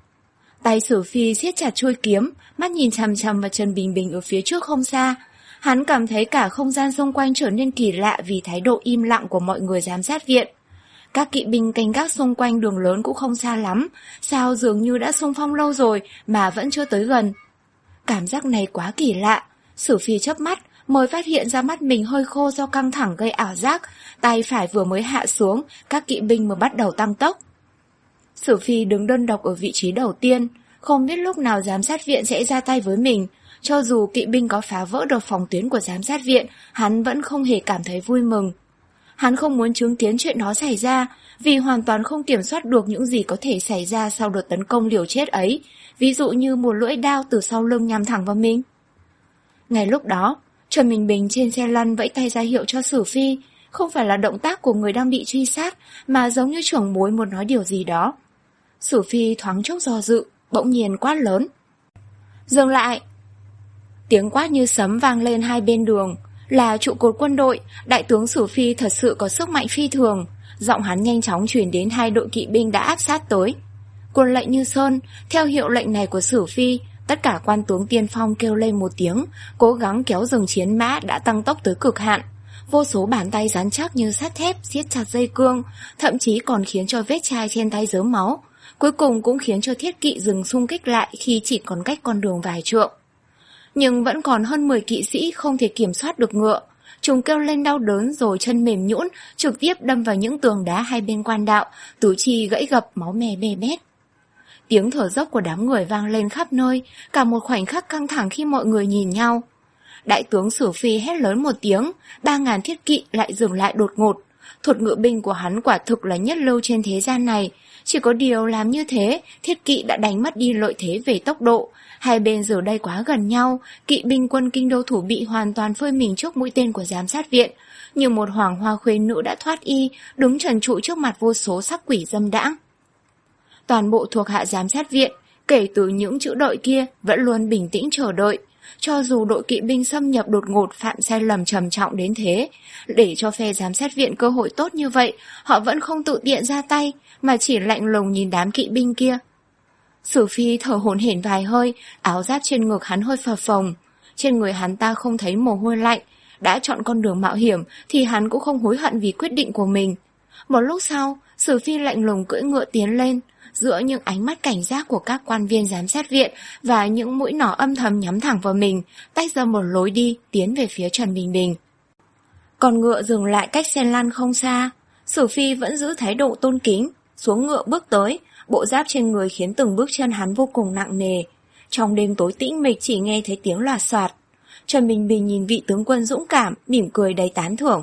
A: Tay Sử Phi siết chặt chuôi kiếm, mắt nhìn chằm chằm vào Trần Bình Bình ở phía trước không xa. Hắn cảm thấy cả không gian xung quanh trở nên kỳ lạ vì thái độ im lặng của mọi người giám sát viện. Các kỵ binh canh gác xung quanh đường lớn cũng không xa lắm, sao dường như đã xung phong lâu rồi mà vẫn chưa tới gần. Cảm giác này quá kỳ lạ, Sử Phi chớp mắt mới phát hiện ra mắt mình hơi khô do căng thẳng gây ảo giác, tay phải vừa mới hạ xuống, các kỵ binh mới bắt đầu tăng tốc. Sử Phi đứng đơn độc ở vị trí đầu tiên, không biết lúc nào giám sát viện sẽ ra tay với mình. Cho dù kỵ binh có phá vỡ được phòng tuyến của giám sát viện, hắn vẫn không hề cảm thấy vui mừng. Hắn không muốn chứng kiến chuyện đó xảy ra, vì hoàn toàn không kiểm soát được những gì có thể xảy ra sau đợt tấn công liều chết ấy, ví dụ như một lưỡi đao từ sau lưng nhắm thẳng vào mình. Ngay lúc đó, Trần Bình Bình trên xe lăn vẫy tay ra hiệu cho Sử Phi, không phải là động tác của người đang bị truy sát, mà giống như trưởng bối muốn nói điều gì đó. Sử Phi thoáng chốc do dự, bỗng nhiên quát lớn: "Dừng lại!" Tiếng quát như sấm vang lên hai bên đường. Là trụ cột quân đội, đại tướng Sử Phi thật sự có sức mạnh phi thường. Giọng hắn nhanh chóng truyền đến hai đội kỵ binh đã áp sát tới. Quân lệnh như sơn, theo hiệu lệnh này của Sử Phi, tất cả quan tướng tiên phong kêu lên một tiếng, cố gắng kéo dừng chiến mã đã tăng tốc tới cực hạn. Vô số bàn tay rắn chắc như sắt thép siết chặt dây cương, thậm chí còn khiến cho vết chai trên tay rớm máu. Cuối cùng cũng khiến cho thiết kỵ dừng xung kích lại khi chỉ còn cách con đường vài trượng. Nhưng vẫn còn hơn mười kỵ sĩ không thể kiểm soát được ngựa. Chúng kêu lên đau đớn rồi chân mềm nhũn, trực tiếp đâm vào những tường đá hai bên quan đạo, tứ chi gãy gập, máu me bê bết. Tiếng thở dốc của đám người vang lên khắp nơi, cả một khoảnh khắc căng thẳng khi mọi người nhìn nhau. Đại tướng Sử Phi hét lớn một tiếng, ba ngàn thiết kỵ lại dừng lại đột ngột. Thuật ngựa binh của hắn quả thực là nhất lưu trên thế gian này. Chỉ có điều làm như thế, thiết kỵ đã đánh mất đi lợi thế về tốc độ. Hai bên giờ đây quá gần nhau, kỵ binh quân kinh đô thủ bị hoàn toàn phơi mình trước mũi tên của giám sát viện. Như một hoàng hoa khuê nữ đã thoát y, đứng trần trụi trước mặt vô số sắc quỷ dâm đãng. Toàn bộ thuộc hạ giám sát viện, kể từ những chữ đợi kia, vẫn luôn bình tĩnh chờ đợi. Cho dù đội kỵ binh xâm nhập đột ngột phạm sai lầm trầm trọng đến thế, để cho phe giám sát viện cơ hội tốt như vậy, họ vẫn không tự tiện ra tay, mà chỉ lạnh lùng nhìn đám kỵ binh kia. Sử Phi thở hổn hển vài hơi, áo giáp trên ngực hắn hơi phập phồng. Trên người hắn ta không thấy mồ hôi lạnh, đã chọn con đường mạo hiểm thì hắn cũng không hối hận vì quyết định của mình. Một lúc sau, Sử Phi lạnh lùng cưỡi ngựa tiến lên, giữa những ánh mắt cảnh giác của các quan viên giám sát viện và những mũi nỏ âm thầm nhắm thẳng vào mình, tách ra một lối đi tiến về phía Trần Bình Bình. Con ngựa dừng lại cách xe lăn không xa, Sử Phi vẫn giữ thái độ tôn kính, xuống ngựa bước tới, bộ giáp trên người khiến từng bước chân hắn vô cùng nặng nề. Trong đêm tối tĩnh mịch chỉ nghe thấy tiếng loạt soạt. Trần Bình Bình nhìn vị tướng quân dũng cảm, mỉm cười đầy tán thưởng.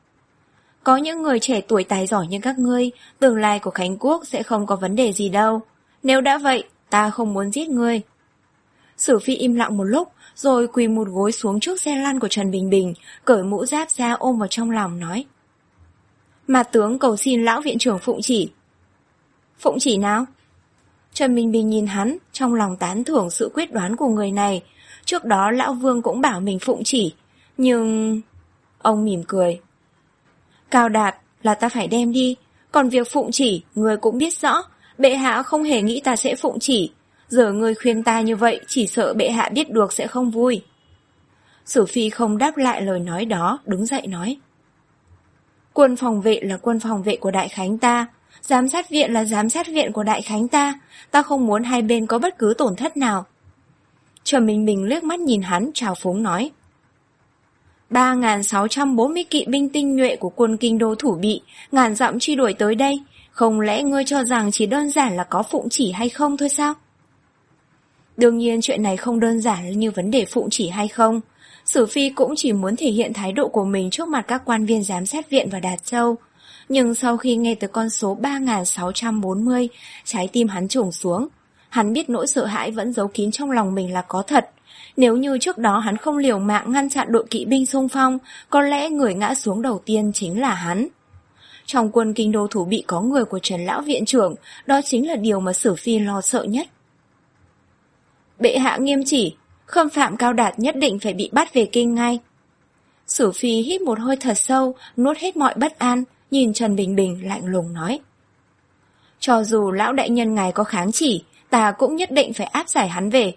A: Có những người trẻ tuổi tài giỏi như các ngươi, tương lai của Khánh Quốc sẽ không có vấn đề gì đâu. Nếu đã vậy, ta không muốn giết ngươi. Sử Phi im lặng một lúc, rồi quỳ một gối xuống trước xe lăn của Trần Bình Bình, cởi mũ giáp ra ôm vào trong lòng nói. Mà tướng cầu xin lão viện trưởng phụng chỉ. Phụng chỉ nào? Trần Bình Bình nhìn hắn, trong lòng tán thưởng sự quyết đoán của người này. Trước đó lão Vương cũng bảo mình phụng chỉ, nhưng... Ông mỉm cười. Cao Đạt là ta phải đem đi, còn việc phụng chỉ, người cũng biết rõ, bệ hạ không hề nghĩ ta sẽ phụng chỉ. Giờ người khuyên ta như vậy, chỉ sợ bệ hạ biết được sẽ không vui. Sử Phi không đáp lại lời nói đó, đứng dậy nói. Quân phòng vệ là quân phòng vệ của Đại Khánh ta, giám sát viện là giám sát viện của Đại Khánh ta, ta không muốn hai bên có bất cứ tổn thất nào. Trần Bình Bình liếc mắt nhìn hắn, trào phúng nói. ba nghìn sáu trăm bốn mươi kỵ binh tinh nhuệ của quân kinh đô thủ bị, ngàn dặm truy đuổi tới đây, không lẽ ngươi cho rằng chỉ đơn giản là có phụng chỉ hay không thôi sao? Đương nhiên chuyện này không đơn giản như vấn đề phụng chỉ hay không. Sử Phi cũng chỉ muốn thể hiện thái độ của mình trước mặt các quan viên giám sát viện và Đạt Châu. Nhưng sau khi nghe tới con số ba nghìn sáu trăm bốn mươi, trái tim hắn trùng xuống. Hắn biết nỗi sợ hãi vẫn giấu kín trong lòng mình là có thật. Nếu như trước đó hắn không liều mạng ngăn chặn đội kỵ binh xung phong, có lẽ người ngã xuống đầu tiên chính là hắn. Trong quân kinh đô thủ bị có người của Trần lão viện trưởng, đó chính là điều mà Sử Phi lo sợ nhất. Bệ hạ nghiêm chỉ, khâm phạm Cao Đạt nhất định phải bị bắt về kinh ngay. Sử Phi hít một hơi thật sâu, nuốt hết mọi bất an, nhìn Trần Bình Bình lạnh lùng nói. Cho dù lão đại nhân ngài có kháng chỉ, ta cũng nhất định phải áp giải hắn về.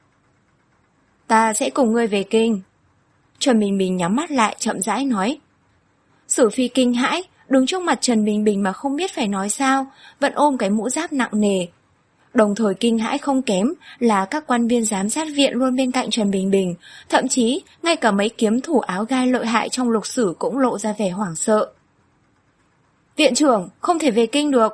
A: Ta sẽ cùng ngươi về kinh. Trần Bình Bình nhắm mắt lại chậm rãi nói. Sử Phi kinh hãi, đứng trước mặt Trần Bình Bình mà không biết phải nói sao, vẫn ôm cái mũ giáp nặng nề. Đồng thời kinh hãi không kém là các quan viên giám sát viện luôn bên cạnh Trần Bình Bình, thậm chí ngay cả mấy kiếm thủ áo gai lợi hại trong lục sử cũng lộ ra vẻ hoảng sợ. Viện trưởng, không thể về kinh được.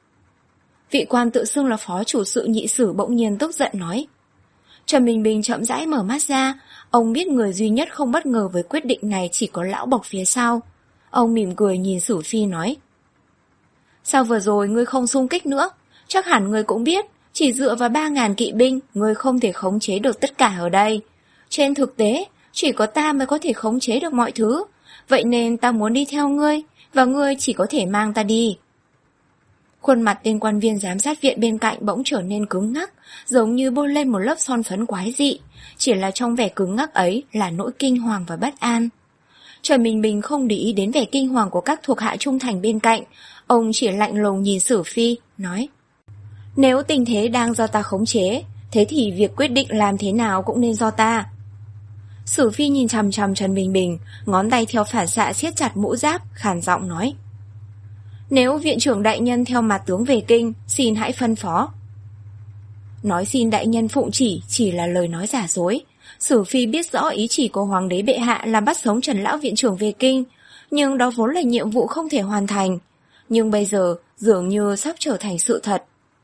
A: Vị quan tự xưng là phó chủ sự nhị sử bỗng nhiên tức giận nói. Trần Bình Bình chậm rãi mở mắt ra, ông biết người duy nhất không bất ngờ với quyết định này chỉ có lão Bộc phía sau. Ông mỉm cười nhìn Sử Phi nói. Sao vừa rồi ngươi không xung kích nữa? Chắc hẳn ngươi cũng biết, chỉ dựa vào ba ngàn kỵ binh, ngươi không thể khống chế được tất cả ở đây. Trên thực tế, chỉ có ta mới có thể khống chế được mọi thứ. Vậy nên ta muốn đi theo ngươi, và ngươi chỉ có thể mang ta đi. Khuôn mặt tên quan viên giám sát viện bên cạnh bỗng trở nên cứng ngắc, giống như bôi lên một lớp son phấn quái dị. Chỉ là trong vẻ cứng ngắc ấy là nỗi kinh hoàng và bất an. Trần Bình Bình không để ý đến vẻ kinh hoàng của các thuộc hạ trung thành bên cạnh. Ông chỉ lạnh lùng nhìn Sử Phi, nói. Nếu tình thế đang do ta khống chế, thế thì việc quyết định làm thế nào cũng nên do ta. Sử Phi nhìn chằm chằm Trần Bình Bình, ngón tay theo phản xạ siết chặt mũ giáp, khàn giọng nói. Nếu viện trưởng đại nhân theo mặt tướng về kinh, xin hãy phân phó. Nói xin đại nhân phụng chỉ chỉ là lời nói giả dối. Sử Phi biết rõ ý chỉ của hoàng đế bệ hạ là bắt sống Trần lão viện trưởng về kinh, nhưng đó vốn là nhiệm vụ không thể hoàn thành. Nhưng bây giờ dường như sắp trở thành sự thật.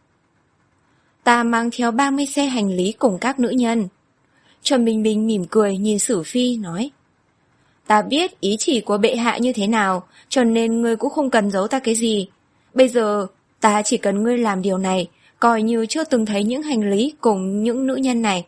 A: Ta mang theo ba mươi xe hành lý cùng các nữ nhân. Trần Bình Bình mỉm cười nhìn Sử Phi nói. Ta biết ý chỉ của bệ hạ như thế nào, cho nên ngươi cũng không cần giấu ta cái gì. Bây giờ ta chỉ cần ngươi làm điều này, coi như chưa từng thấy những hành lý cùng những nữ nhân này.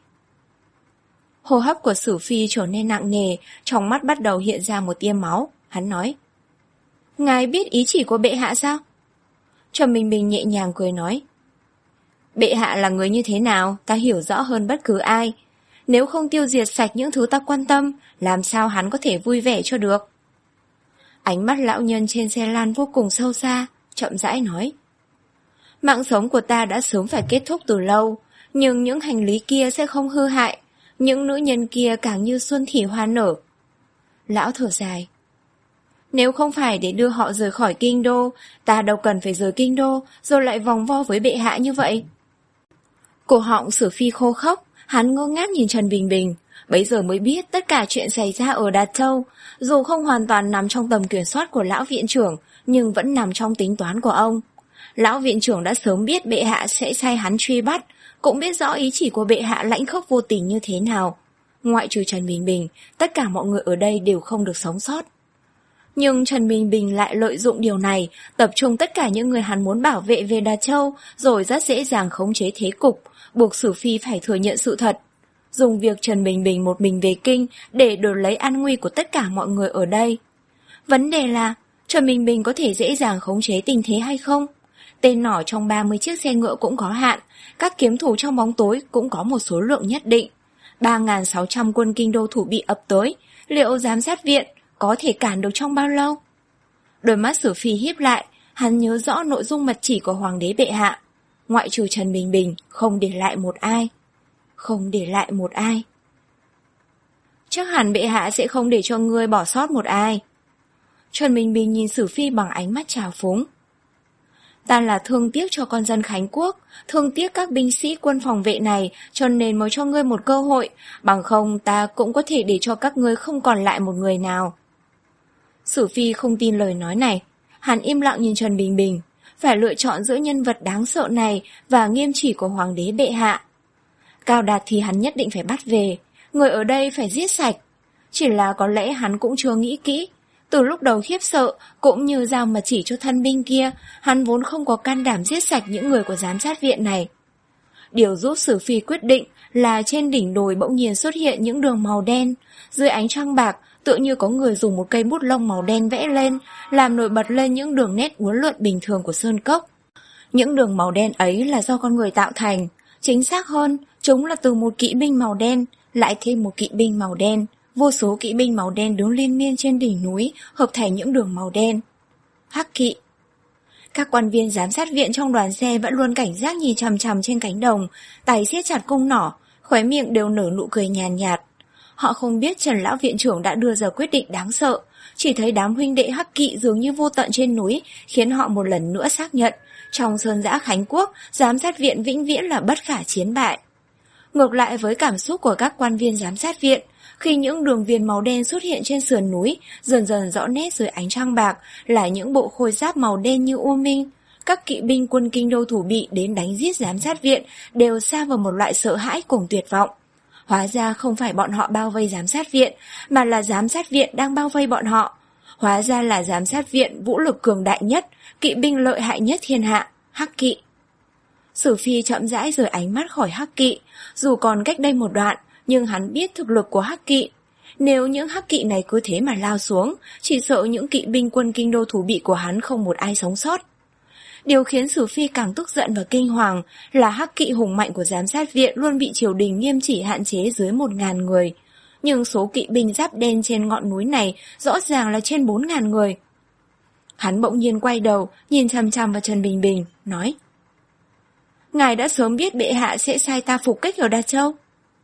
A: Hô hấp của Sử Phi trở nên nặng nề, trong mắt bắt đầu hiện ra một tia máu. Hắn nói. Ngài biết ý chỉ của bệ hạ sao? Trần Bình Bình nhẹ nhàng cười nói. Bệ hạ là người như thế nào, ta hiểu rõ hơn bất cứ ai. Nếu không tiêu diệt sạch những thứ ta quan tâm, làm sao hắn có thể vui vẻ cho được? Ánh mắt lão nhân trên xe lan vô cùng sâu xa, chậm rãi nói. Mạng sống của ta đã sớm phải kết thúc từ lâu, nhưng những hành lý kia sẽ không hư hại, những nữ nhân kia càng như xuân thỉ hoa nở. Lão thở dài. Nếu không phải để đưa họ rời khỏi kinh đô, ta đâu cần phải rời kinh đô, rồi lại vòng vo với bệ hạ như vậy. Cổ họng Sử Phi khô khốc, hắn ngơ ngác nhìn Trần Bình Bình, bấy giờ mới biết tất cả chuyện xảy ra ở Đạt Châu, dù không hoàn toàn nằm trong tầm kiểm soát của lão viện trưởng, nhưng vẫn nằm trong tính toán của ông. Lão viện trưởng đã sớm biết bệ hạ sẽ sai hắn truy bắt, cũng biết rõ ý chỉ của bệ hạ lãnh khốc vô tình như thế nào. Ngoại trừ Trần Bình Bình, tất cả mọi người ở đây đều không được sống sót. Nhưng Trần Bình Bình lại lợi dụng điều này, tập trung tất cả những người hắn muốn bảo vệ về Đạt Châu, rồi rất dễ dàng khống chế thế cục, buộc Sử Phi phải thừa nhận sự thật. dùng việc Trần Bình Bình một mình về kinh để đổi lấy an nguy của tất cả mọi người ở đây. Vấn đề là, Trần Bình Bình có thể dễ dàng khống chế tình thế hay không? Tên nỏ trong ba mươi chiếc xe ngựa cũng có hạn, các kiếm thủ trong bóng tối cũng có một số lượng nhất định. ba nghìn sáu trăm quân kinh đô thủ bị ập tới, liệu giám sát viện có thể cản được trong bao lâu? Đôi mắt Sử Phi híp lại, hắn nhớ rõ nội dung mật chỉ của Hoàng đế bệ hạ. Ngoại trừ Trần Bình Bình, không để lại một ai. Không để lại một ai. Chắc hẳn bệ hạ sẽ không để cho ngươi bỏ sót một ai. Trần Bình Bình nhìn Sử Phi bằng ánh mắt trào phúng. Ta là thương tiếc cho con dân Khánh Quốc, thương tiếc các binh sĩ quân phòng vệ này, cho nên mới cho ngươi một cơ hội, bằng không ta cũng có thể để cho các ngươi không còn lại một người nào. Sử Phi không tin lời nói này, hắn im lặng nhìn Trần Bình Bình, phải lựa chọn giữa nhân vật đáng sợ này và nghiêm chỉ của Hoàng đế bệ hạ. Cao Đạt thì hắn nhất định phải bắt về, người ở đây phải giết sạch. Chỉ là có lẽ hắn cũng chưa nghĩ kỹ. Từ lúc đầu khiếp sợ, cũng như giao mật chỉ cho thân binh kia, hắn vốn không có can đảm giết sạch những người của giám sát viện này. Điều giúp Sử Phi quyết định là trên đỉnh đồi bỗng nhiên xuất hiện những đường màu đen, dưới ánh trăng bạc tựa như có người dùng một cây bút lông màu đen vẽ lên, làm nổi bật lên những đường nét uốn lượn bình thường của sơn cốc. Những đường màu đen ấy là do con người tạo thành, chính xác hơn, chúng là từ một kỵ binh màu đen, lại thêm một kỵ binh màu đen. Vô số kỵ binh màu đen đứng liên miên trên đỉnh núi, hợp thành những đường màu đen. Hắc kỵ. Các quan viên giám sát viện trong đoàn xe vẫn luôn cảnh giác nhìn chằm chằm trên cánh đồng, tay siết chặt cung nỏ, khóe miệng đều nở nụ cười nhàn nhạt, nhạt. Họ không biết Trần lão viện trưởng đã đưa ra quyết định đáng sợ, chỉ thấy đám huynh đệ hắc kỵ dường như vô tận trên núi, khiến họ một lần nữa xác nhận, trong sơn dã Khánh Quốc, giám sát viện vĩnh viễn là bất khả chiến bại. Ngược lại với cảm xúc của các quan viên giám sát viện, khi những đường viền màu đen xuất hiện trên sườn núi, dần dần rõ nét dưới ánh trăng bạc, là những bộ khôi giáp màu đen như u minh. Các kỵ binh quân kinh đô thủ bị đến đánh giết giám sát viện đều sa vào một loại sợ hãi cùng tuyệt vọng. Hóa ra không phải bọn họ bao vây giám sát viện, mà là giám sát viện đang bao vây bọn họ. Hóa ra là giám sát viện vũ lực cường đại nhất, kỵ binh lợi hại nhất thiên hạ, hắc kỵ. Sử Phi chậm rãi rời ánh mắt khỏi hắc kỵ, dù còn cách đây một đoạn, nhưng hắn biết thực lực của hắc kỵ. Nếu những hắc kỵ này cứ thế mà lao xuống, chỉ sợ những kỵ binh quân kinh đô thủ bị của hắn không một ai sống sót. Điều khiến Sử Phi càng tức giận và kinh hoàng là hắc kỵ hùng mạnh của giám sát viện luôn bị triều đình nghiêm chỉ hạn chế dưới một ngàn người. Nhưng số kỵ binh giáp đen trên ngọn núi này rõ ràng là trên bốn ngàn người. Hắn bỗng nhiên quay đầu, nhìn chằm chằm vào Trần Bình Bình, nói: Ngài đã sớm biết bệ hạ sẽ sai ta phục kích ở Đa Châu.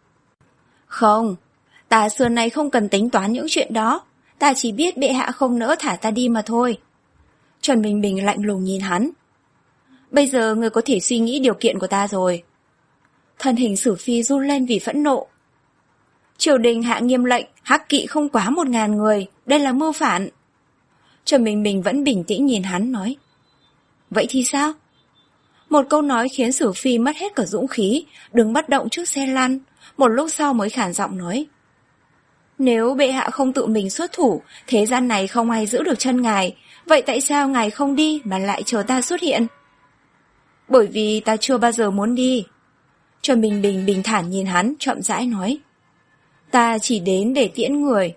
A: Không, ta xưa nay không cần tính toán những chuyện đó, ta chỉ biết bệ hạ không nỡ thả ta đi mà thôi. Trần Bình Bình lạnh lùng nhìn hắn. Bây giờ ngươi có thể suy nghĩ điều kiện của ta rồi. Thân hình Sử Phi run lên vì phẫn nộ. Triều đình hạ nghiêm lệnh, hắc kỵ không quá một ngàn người, đây là mưu phản. Trần Bình Bình vẫn bình tĩnh nhìn hắn nói: Vậy thì sao? Một câu nói khiến Sử Phi mất hết cả dũng khí, đứng bất động trước xe lăn, một lúc sau mới khản giọng nói: Nếu bệ hạ không tự mình xuất thủ, thế gian này không ai giữ được chân ngài, vậy tại sao ngài không đi mà lại chờ ta xuất hiện? Bởi vì ta chưa bao giờ muốn đi. Trần Bình Bình bình thản nhìn hắn, chậm rãi nói: Ta chỉ đến để tiễn người.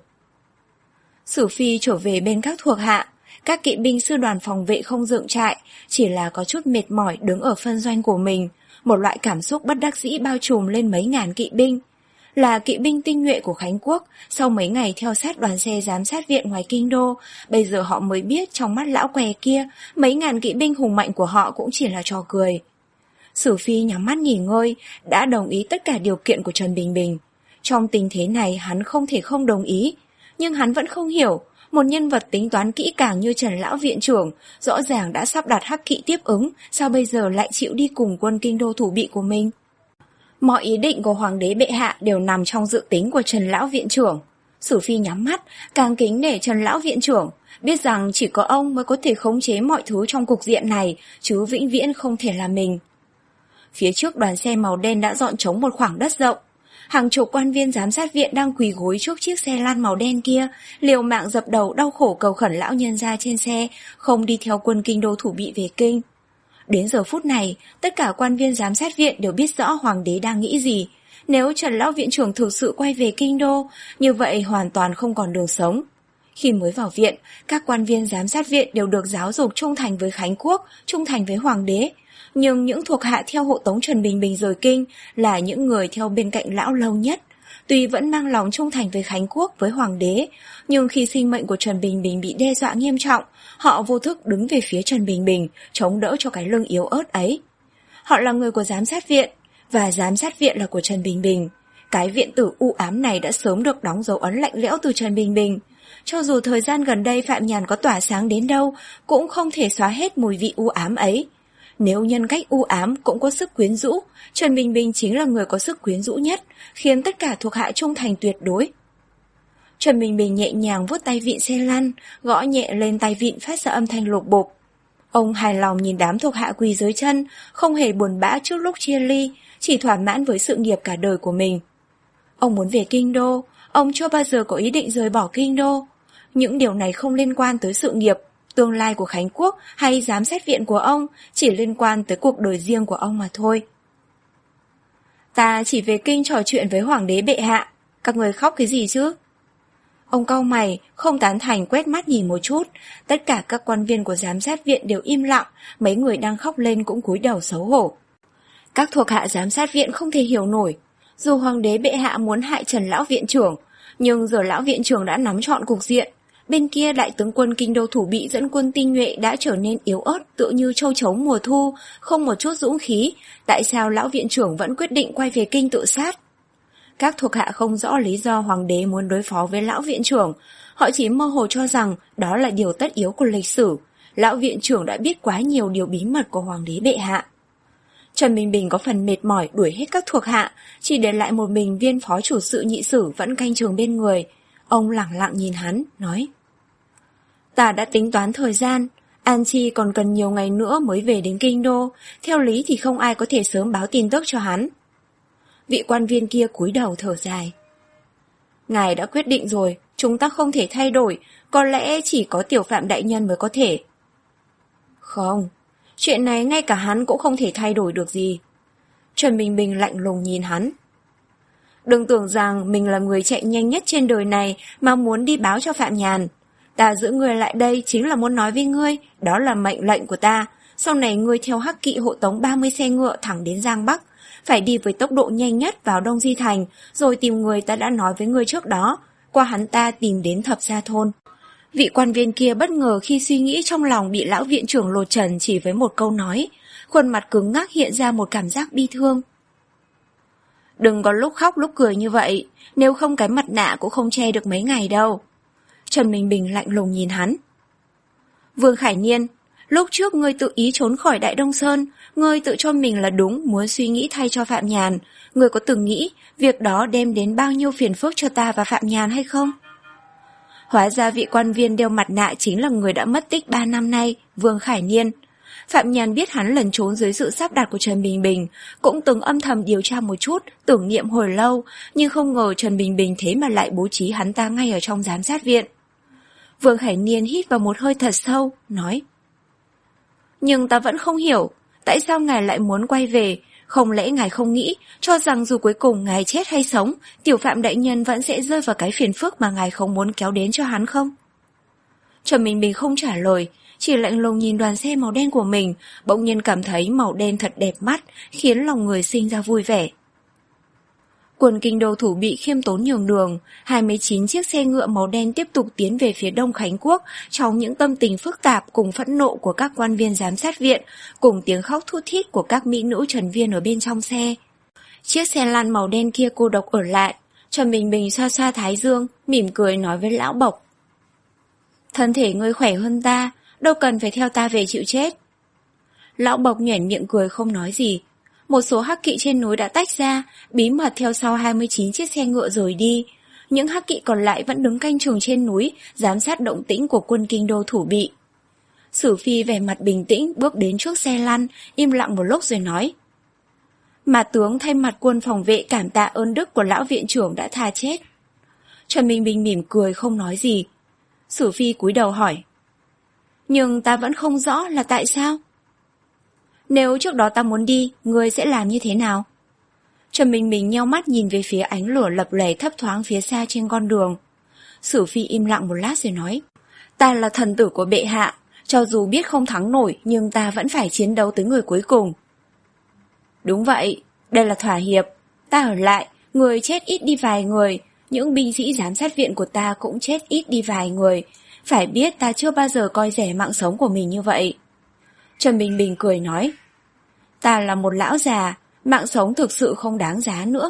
A: Sử Phi trở về bên các thuộc hạ, các kỵ binh sư đoàn phòng vệ không dựng trại, chỉ là có chút mệt mỏi đứng ở phân doanh của mình, một loại cảm xúc bất đắc dĩ bao trùm lên mấy ngàn kỵ binh. Là kỵ binh tinh nhuệ của Khánh Quốc, sau mấy ngày theo sát đoàn xe giám sát viện ngoài kinh đô, bây giờ họ mới biết trong mắt lão què kia, mấy ngàn kỵ binh hùng mạnh của họ cũng chỉ là trò cười. Sử Phi nhắm mắt nghỉ ngơi, đã đồng ý tất cả điều kiện của Trần Bình Bình. Trong tình thế này hắn không thể không đồng ý, nhưng hắn vẫn không hiểu, một nhân vật tính toán kỹ càng như Trần lão viện trưởng, rõ ràng đã sắp đặt hắc kỵ tiếp ứng, sao bây giờ lại chịu đi cùng quân kinh đô thủ bị của mình? Mọi ý định của Hoàng đế bệ hạ đều nằm trong dự tính của Trần lão viện trưởng. Sử Phi nhắm mắt, càng kính nể Trần lão viện trưởng, biết rằng chỉ có ông mới có thể khống chế mọi thứ trong cục diện này, chứ vĩnh viễn không thể là mình. Phía trước đoàn xe màu đen đã dọn trống một khoảng đất rộng. Hàng chục quan viên giám sát viện đang quỳ gối trước chiếc xe lăn màu đen kia, liều mạng dập đầu đau khổ cầu khẩn lão nhân gia trên xe, không đi theo quân kinh đô thủ bị về kinh. Đến giờ phút này, tất cả quan viên giám sát viện đều biết rõ hoàng đế đang nghĩ gì. Nếu Trần lão viện trưởng thực sự quay về kinh đô, như vậy hoàn toàn không còn đường sống. Khi mới vào viện, các quan viên giám sát viện đều được giáo dục trung thành với Khánh Quốc, trung thành với Hoàng đế. Nhưng những thuộc hạ theo hộ tống Trần Bình Bình rời kinh là những người theo bên cạnh lão lâu nhất. Tuy vẫn mang lòng trung thành với Khánh Quốc, với Hoàng đế, nhưng khi sinh mệnh của Trần Bình Bình bị đe dọa nghiêm trọng, họ vô thức đứng về phía Trần Bình Bình, chống đỡ cho cái lưng yếu ớt ấy. Họ là người của giám sát viện, và giám sát viện là của Trần Bình Bình. Cái viện tử u ám này đã sớm được đóng dấu ấn lạnh lẽo từ Trần Bình Bình. Cho dù thời gian gần đây Phạm Nhàn có tỏa sáng đến đâu, cũng không thể xóa hết mùi vị u ám ấy. Nếu nhân cách u ám cũng có sức quyến rũ, Trần Bình Bình chính là người có sức quyến rũ nhất, khiến tất cả thuộc hạ trung thành tuyệt đối. Trần Bình Bình nhẹ nhàng vuốt tay vịn xe lăn, gõ nhẹ lên tay vịn phát ra âm thanh lục bộp. Ông hài lòng nhìn đám thuộc hạ quỳ dưới chân, không hề buồn bã trước lúc chia ly, chỉ thỏa mãn với sự nghiệp cả đời của mình. Ông muốn về kinh đô, ông chưa bao giờ có ý định rời bỏ kinh đô. Những điều này không liên quan tới sự nghiệp, tương lai của Khánh Quốc hay giám sát viện của ông, chỉ liên quan tới cuộc đời riêng của ông mà thôi. Ta chỉ về kinh trò chuyện với Hoàng đế bệ hạ, các người khóc cái gì chứ? Ông cau mày, không tán thành quét mắt nhìn một chút, tất cả các quan viên của giám sát viện đều im lặng, mấy người đang khóc lên cũng cúi đầu xấu hổ. Các thuộc hạ giám sát viện không thể hiểu nổi, dù Hoàng đế bệ hạ muốn hại Trần lão viện trưởng, nhưng giờ lão viện trưởng đã nắm trọn cục diện. Bên kia đại tướng quân kinh đô Thủ Bị dẫn quân tinh nhuệ đã trở nên yếu ớt tựa như châu chấu mùa thu, không một chút dũng khí, tại sao lão viện trưởng vẫn quyết định quay về kinh tự sát? Các thuộc hạ không rõ lý do Hoàng đế muốn đối phó với lão viện trưởng, họ chỉ mơ hồ cho rằng đó là điều tất yếu của lịch sử, lão viện trưởng đã biết quá nhiều điều bí mật của Hoàng đế bệ hạ. Trần Bình Bình có phần mệt mỏi đuổi hết các thuộc hạ, chỉ để lại một mình viên phó chủ sự nhị sử vẫn canh trường bên người. Ông lẳng lặng nhìn hắn, nói: Ta đã tính toán thời gian, An Chi còn cần nhiều ngày nữa mới về đến kinh đô, theo lý thì không ai có thể sớm báo tin tức cho hắn. Vị quan viên kia cúi đầu thở dài. Ngài đã quyết định rồi, chúng ta không thể thay đổi, có lẽ chỉ có Tiểu Phạm đại nhân mới có thể. Không, chuyện này ngay cả hắn cũng không thể thay đổi được gì. Trần Bình Bình lạnh lùng nhìn hắn. Đừng tưởng rằng mình là người chạy nhanh nhất trên đời này mà muốn đi báo cho Phạm Nhàn. Ta giữ ngươi lại đây chính là muốn nói với ngươi, đó là mệnh lệnh của ta. Sau này ngươi theo hắc kỵ hộ tống ba mươi xe ngựa thẳng đến Giang Bắc, phải đi với tốc độ nhanh nhất vào Đông Di Thành, rồi tìm người ta đã nói với ngươi trước đó, qua hắn ta tìm đến Thập Gia Thôn. Vị quan viên kia bất ngờ khi suy nghĩ trong lòng bị lão viện trưởng lột trần chỉ với một câu nói, khuôn mặt cứng ngắc hiện ra một cảm giác bi thương. Đừng có lúc khóc lúc cười như vậy, nếu không cái mặt nạ cũng không che được mấy ngày đâu. Trần Bình Bình lạnh lùng nhìn hắn. Vương Khải Niên, lúc trước ngươi tự ý trốn khỏi Đại Đông Sơn, ngươi tự cho mình là đúng, muốn suy nghĩ thay cho Phạm Nhàn. Ngươi có từng nghĩ việc đó đem đến bao nhiêu phiền phức cho ta và Phạm Nhàn hay không? Hóa ra vị quan viên đeo mặt nạ chính là người đã mất tích ba năm nay, Vương Khải Niên. Phạm Nhàn biết hắn lẩn trốn dưới sự sắp đặt của Trần Bình Bình, cũng từng âm thầm điều tra một chút, tưởng niệm hồi lâu, nhưng không ngờ Trần Bình Bình thế mà lại bố trí hắn ta ngay ở trong giám sát viện. Vương Khải Niên hít vào một hơi thật sâu, nói: Nhưng ta vẫn không hiểu, tại sao ngài lại muốn quay về, không lẽ ngài không nghĩ, cho rằng dù cuối cùng ngài chết hay sống, Tiểu Phạm đại nhân vẫn sẽ rơi vào cái phiền phức mà ngài không muốn kéo đến cho hắn không? Trần Bình Bình không trả lời, chỉ lạnh lùng nhìn đoàn xe màu đen của mình, bỗng nhiên cảm thấy màu đen thật đẹp mắt, khiến lòng người sinh ra vui vẻ. Quân kinh đô Thủ Bị khiêm tốn nhường đường, hai mươi chín chiếc xe ngựa màu đen tiếp tục tiến về phía đông Khánh Quốc trong những tâm tình phức tạp cùng phẫn nộ của các quan viên giám sát viện, cùng tiếng khóc thút thít của các mỹ nữ trần viên ở bên trong xe. Chiếc xe lăn màu đen kia cô độc ở lại, Trần Bình Bình xoa xoa thái dương, mỉm cười nói với lão Bộc: Thân thể ngươi khỏe hơn ta, đâu cần phải theo ta về chịu chết. Lão Bộc nhoẻn miệng cười không nói gì. Một số hắc kỵ trên núi đã tách ra, bí mật theo sau hai mươi chín chiếc xe ngựa rời đi. Những hắc kỵ còn lại vẫn đứng canh chừng trên núi, giám sát động tĩnh của quân kinh đô Thủ Bị. Sử Phi vẻ mặt bình tĩnh bước đến trước xe lăn, im lặng một lúc rồi nói: Mà tướng thay mặt quân phòng vệ cảm tạ ơn đức của lão viện trưởng đã tha chết. Trần Bình Bình mỉm cười không nói gì. Sử Phi cúi đầu hỏi: Nhưng ta vẫn không rõ là tại sao? Nếu trước đó ta muốn đi, ngươi sẽ làm như thế nào? Trần Bình Bình nheo mắt nhìn về phía ánh lửa lập lòe thấp thoáng phía xa trên con đường. Sử Phi im lặng một lát rồi nói, ta là thần tử của bệ hạ, cho dù biết không thắng nổi nhưng ta vẫn phải chiến đấu tới người cuối cùng. Đúng vậy, đây là thỏa hiệp, ta ở lại, người chết ít đi vài người, những binh sĩ giám sát viện của ta cũng chết ít đi vài người, phải biết ta chưa bao giờ coi rẻ mạng sống của mình như vậy. Trần Bình Bình cười nói, ta là một lão già, mạng sống thực sự không đáng giá nữa.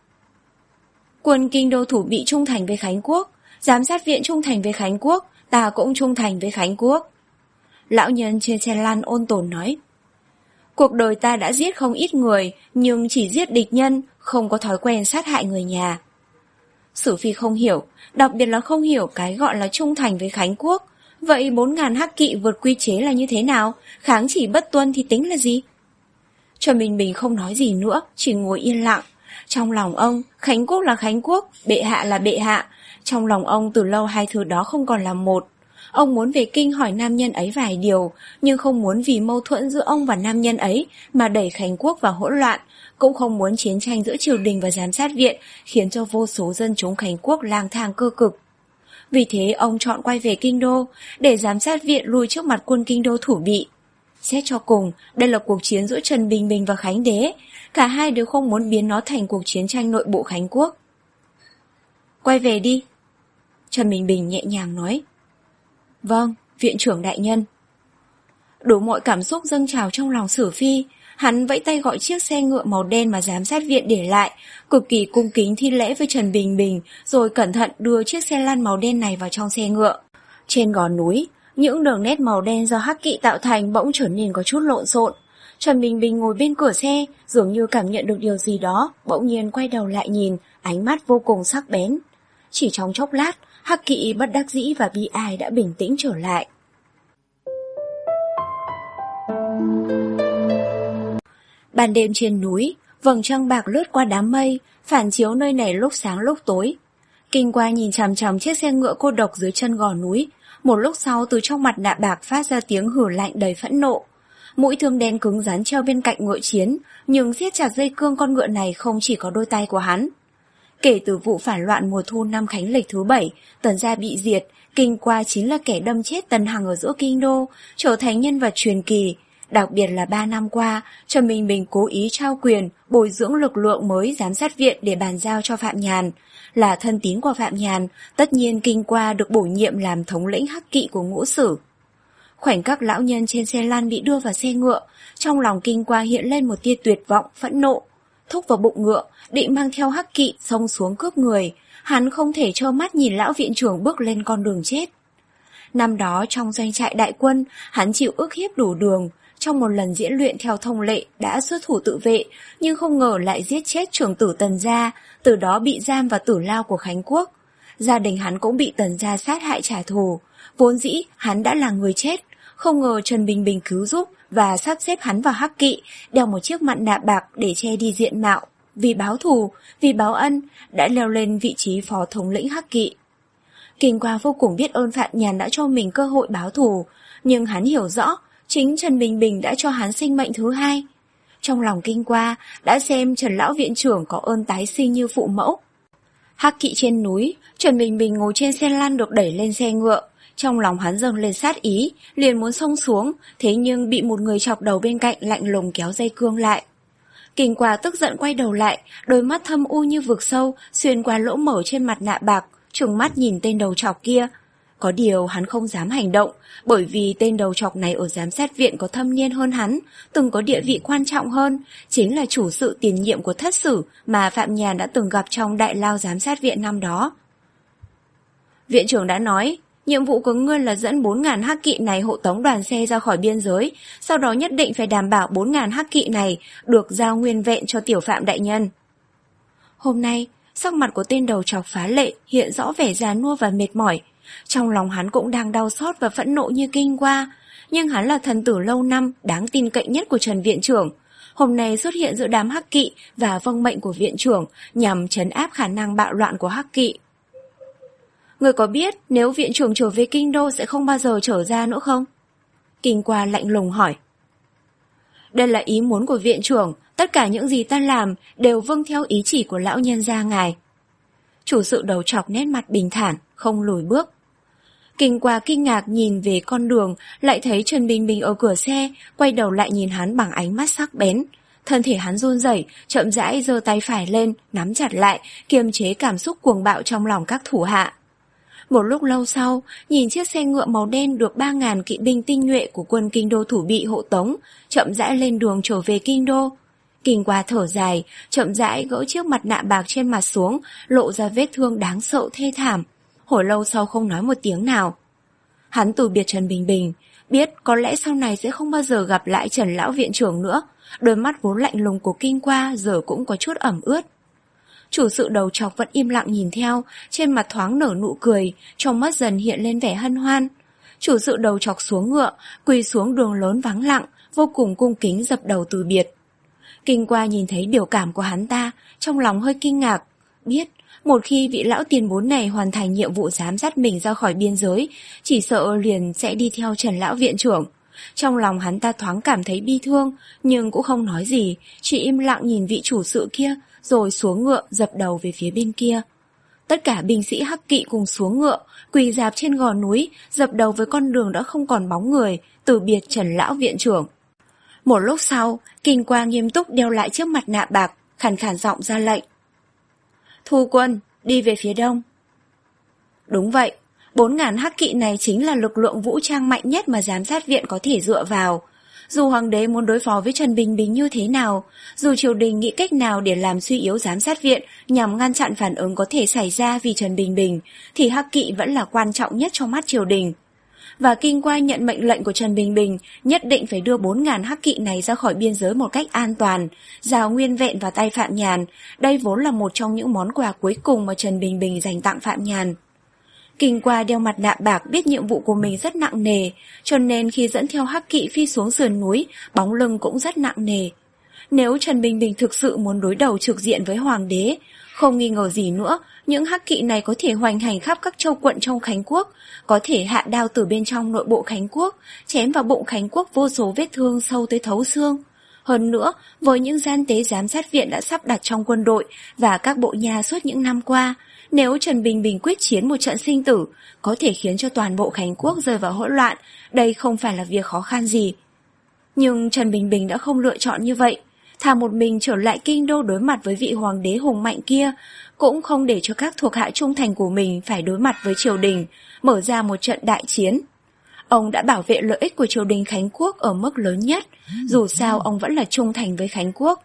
A: Quân kinh đô thủ bị trung thành với Khánh Quốc, giám sát viện trung thành với Khánh Quốc, ta cũng trung thành với Khánh Quốc. Lão nhân trên xe lăn ôn tồn nói, cuộc đời ta đã giết không ít người, nhưng chỉ giết địch nhân, không có thói quen sát hại người nhà. Sử Phi không hiểu, đặc biệt là không hiểu cái gọi là trung thành với Khánh Quốc. Vậy bốn ngàn hắc kỵ vượt quy chế là như thế nào? Kháng chỉ bất tuân thì tính là gì? Trần Bình Bình không nói gì nữa, chỉ ngồi yên lặng. Trong lòng ông, Khánh Quốc là Khánh Quốc, bệ hạ là bệ hạ. Trong lòng ông từ lâu hai thứ đó không còn là một. Ông muốn về kinh hỏi nam nhân ấy vài điều, nhưng không muốn vì mâu thuẫn giữa ông và nam nhân ấy mà đẩy Khánh Quốc vào hỗn loạn, cũng không muốn chiến tranh giữa triều đình và giám sát viện khiến cho vô số dân chúng Khánh Quốc lang thang cơ cực. Vì thế ông chọn quay về kinh đô, để giám sát viện lui trước mặt quân kinh đô thủ bị. Xét cho cùng, đây là cuộc chiến giữa Trần Bình Bình và Khánh Đế, cả hai đều không muốn biến nó thành cuộc chiến tranh nội bộ Khánh Quốc. Quay về đi. Trần Bình Bình nhẹ nhàng nói. Vâng, viện trưởng đại nhân. Đủ mọi cảm xúc dâng trào trong lòng Sử Phi, hắn vẫy tay gọi chiếc xe ngựa màu đen mà giám sát viện để lại, cực kỳ cung kính thi lễ với Trần Bình Bình, rồi cẩn thận đưa chiếc xe lăn màu đen này vào trong xe ngựa. Trên gò núi, những đường nét màu đen do hắc kỵ tạo thành bỗng trở nên có chút lộn xộn. Trần Bình Bình ngồi bên cửa xe, dường như cảm nhận được điều gì đó, bỗng nhiên quay đầu lại nhìn, ánh mắt vô cùng sắc bén. Chỉ trong chốc lát, hắc kỵ bất đắc dĩ và bi ai đã bình tĩnh trở lại. Ban đêm trên núi, vầng trăng bạc lướt qua đám mây, phản chiếu nơi này lúc sáng lúc tối. Kinh Qua nhìn chằm chằm chiếc xe ngựa cô độc dưới chân gò núi, một lúc sau từ trong mặt nạ bạc phát ra tiếng hử lạnh đầy phẫn nộ. Mũi thương đen cứng rắn treo bên cạnh ngựa chiến, nhưng siết chặt dây cương con ngựa này không chỉ có đôi tay của hắn. Kể từ vụ phản loạn mùa thu năm Khánh Lịch thứ bảy, Tần gia bị diệt, Kinh Qua chính là kẻ đâm chết Tần Hằng ở giữa kinh đô, trở thành nhân vật truyền kỳ. Đặc biệt là ba năm qua, Trần Bình Bình cố ý trao quyền, bồi dưỡng lực lượng mới giám sát viện để bàn giao cho Phạm Nhàn. Là thân tín của Phạm Nhàn, tất nhiên Kinh Qua được bổ nhiệm làm thống lĩnh hắc kỵ của Ngũ Sử. Khoảnh khắc lão nhân trên xe lăn bị đưa vào xe ngựa, trong lòng Kinh Qua hiện lên một tia tuyệt vọng, phẫn nộ. Thúc vào bụng ngựa, định mang theo hắc kỵ xông xuống cướp người, hắn không thể trơ mắt nhìn lão viện trưởng bước lên con đường chết. Năm đó trong doanh trại đại quân, hắn chịu ức hiếp đủ đường, trong một lần diễn luyện theo thông lệ đã xuất thủ tự vệ, nhưng không ngờ lại giết chết trưởng tử Tần gia, từ đó bị giam vào tử lao của Khánh Quốc. Gia đình hắn cũng bị Tần gia sát hại trả thù, vốn dĩ hắn đã là người chết, không ngờ Trần Bình Bình cứu giúp và sắp xếp hắn vào hắc kỵ, đeo một chiếc mặt nạ bạc để che đi diện mạo. Vì báo thù, vì báo ân, đã leo lên vị trí phó thống lĩnh hắc kỵ. Kinh Qua vô cùng biết ơn Phạm Nhàn đã cho mình cơ hội báo thù, nhưng hắn hiểu rõ, chính Trần Bình Bình đã cho hắn sinh mệnh thứ hai. Trong lòng Kinh Qua đã xem Trần lão viện trưởng có ơn tái sinh như phụ mẫu. Hắc kỵ trên núi, Trần Bình Bình ngồi trên xe lăn được đẩy lên xe ngựa. Trong lòng hắn dâng lên sát ý, liền muốn xông xuống, thế nhưng bị một người chọc đầu bên cạnh lạnh lùng kéo dây cương lại. Kinh Qua tức giận quay đầu lại, đôi mắt thâm u như vực sâu, xuyên qua lỗ mở trên mặt nạ bạc, trừng mắt nhìn tên đầu chọc kia. Có điều hắn không dám hành động, bởi vì tên đầu chọc này ở giám sát viện có thâm niên hơn hắn, từng có địa vị quan trọng hơn, chính là chủ sự tiền nhiệm của Thất Sử mà Phạm Nhàn đã từng gặp trong đại lao giám sát viện năm đó. Viện trưởng đã nói, nhiệm vụ của ngươi là dẫn bốn ngàn hắc kỵ này hộ tống đoàn xe ra khỏi biên giới, sau đó nhất định phải đảm bảo bốn ngàn hắc kỵ này được giao nguyên vẹn cho tiểu Phạm đại nhân. Hôm nay, sắc mặt của tên đầu chọc phá lệ hiện rõ vẻ già nua và mệt mỏi. Trong lòng hắn cũng đang đau xót và phẫn nộ như Kinh Qua, nhưng hắn là thần tử lâu năm, đáng tin cậy nhất của Trần viện trưởng. Hôm nay xuất hiện giữa đám hắc kỵ và vâng mệnh của viện trưởng nhằm trấn áp khả năng bạo loạn của hắc kỵ. Người có biết nếu viện trưởng trở về kinh đô sẽ không bao giờ trở ra nữa không? Kinh Qua lạnh lùng hỏi. Đây là ý muốn của viện trưởng, tất cả những gì ta làm đều vâng theo ý chỉ của lão nhân gia ngài. Chủ sự đầu trọc nét mặt bình thản, không lùi bước. Kinh qua kinh ngạc nhìn về con đường, lại thấy Trần Bình Bình ở cửa xe, quay đầu lại nhìn hắn bằng ánh mắt sắc bén. Thân thể hắn run rẩy, chậm rãi giơ tay phải lên, nắm chặt lại, kiềm chế cảm xúc cuồng bạo trong lòng các thủ hạ. Một lúc lâu sau, nhìn chiếc xe ngựa màu đen được ba ngàn kỵ binh tinh nhuệ của quân Kinh Đô thủ bị hộ tống, chậm rãi lên đường trở về Kinh Đô. Kinh qua thở dài, chậm rãi gỡ chiếc mặt nạ bạc trên mặt xuống, lộ ra vết thương đáng sợ thê thảm. Hồi lâu sau không nói một tiếng nào. Hắn từ biệt Trần Bình Bình, biết có lẽ sau này sẽ không bao giờ gặp lại Trần lão viện trưởng nữa. Đôi mắt vốn lạnh lùng của Kinh qua giờ cũng có chút ẩm ướt. Chủ sự đầu trọc vẫn im lặng nhìn theo, trên mặt thoáng nở nụ cười, trong mắt dần hiện lên vẻ hân hoan. Chủ sự đầu trọc xuống ngựa, quỳ xuống đường lớn vắng lặng, vô cùng cung kính dập đầu từ biệt. Kinh qua nhìn thấy biểu cảm của hắn ta, trong lòng hơi kinh ngạc, biết một khi vị lão tiền bối này hoàn thành nhiệm vụ giám sát mình ra khỏi biên giới, chỉ sợ liền sẽ đi theo Trần lão viện trưởng. Trong lòng hắn ta thoáng cảm thấy bi thương, nhưng cũng không nói gì, chỉ im lặng nhìn vị chủ sự kia, rồi xuống ngựa dập đầu về phía bên kia. Tất cả binh sĩ Hắc Kỵ cùng xuống ngựa, quỳ rạp trên gò núi, dập đầu với con đường đã không còn bóng người, từ biệt Trần lão viện trưởng. Một lúc sau, Kinh qua nghiêm túc đeo lại chiếc mặt nạ bạc, khàn khàn giọng ra lệnh. Thu quân, đi về phía đông. Đúng vậy, bốn ngàn Hắc Kỵ này chính là lực lượng vũ trang mạnh nhất mà giám sát viện có thể dựa vào. Dù hoàng đế muốn đối phó với Trần Bình Bình như thế nào, dù triều đình nghĩ cách nào để làm suy yếu giám sát viện nhằm ngăn chặn phản ứng có thể xảy ra vì Trần Bình Bình, thì Hắc Kỵ vẫn là quan trọng nhất trong mắt triều đình. Và Kinh qua nhận mệnh lệnh của Trần Bình Bình nhất định phải đưa bốn ngàn Hắc Kỵ này ra khỏi biên giới một cách an toàn, giao nguyên vẹn vào tay Phạm Nhàn. Đây vốn là một trong những món quà cuối cùng mà Trần Bình Bình dành tặng Phạm Nhàn. Kinh qua đeo mặt nạ bạc biết nhiệm vụ của mình rất nặng nề, cho nên khi dẫn theo Hắc Kỵ phi xuống sườn núi, bóng lưng cũng rất nặng nề. Nếu Trần Bình Bình thực sự muốn đối đầu trực diện với hoàng đế, không nghi ngờ gì nữa, những Hắc Kỵ này có thể hoành hành khắp các châu quận trong Khánh Quốc, có thể hạ đao từ bên trong nội bộ Khánh Quốc, chém vào bụng Khánh Quốc vô số vết thương sâu tới thấu xương. Hơn nữa, với những gian tế giám sát viện đã sắp đặt trong quân đội và các bộ nha suốt những năm qua, nếu Trần Bình Bình quyết chiến một trận sinh tử, có thể khiến cho toàn bộ Khánh Quốc rơi vào hỗn loạn, đây không phải là việc khó khăn gì. Nhưng Trần Bình Bình đã không lựa chọn như vậy, thà một mình trở lại Kinh Đô đối mặt với vị hoàng đế hùng mạnh kia, cũng không để cho các thuộc hạ trung thành của mình phải đối mặt với triều đình, mở ra một trận đại chiến. Ông đã bảo vệ lợi ích của triều đình Khánh Quốc ở mức lớn nhất, dù sao ông vẫn là trung thành với Khánh Quốc.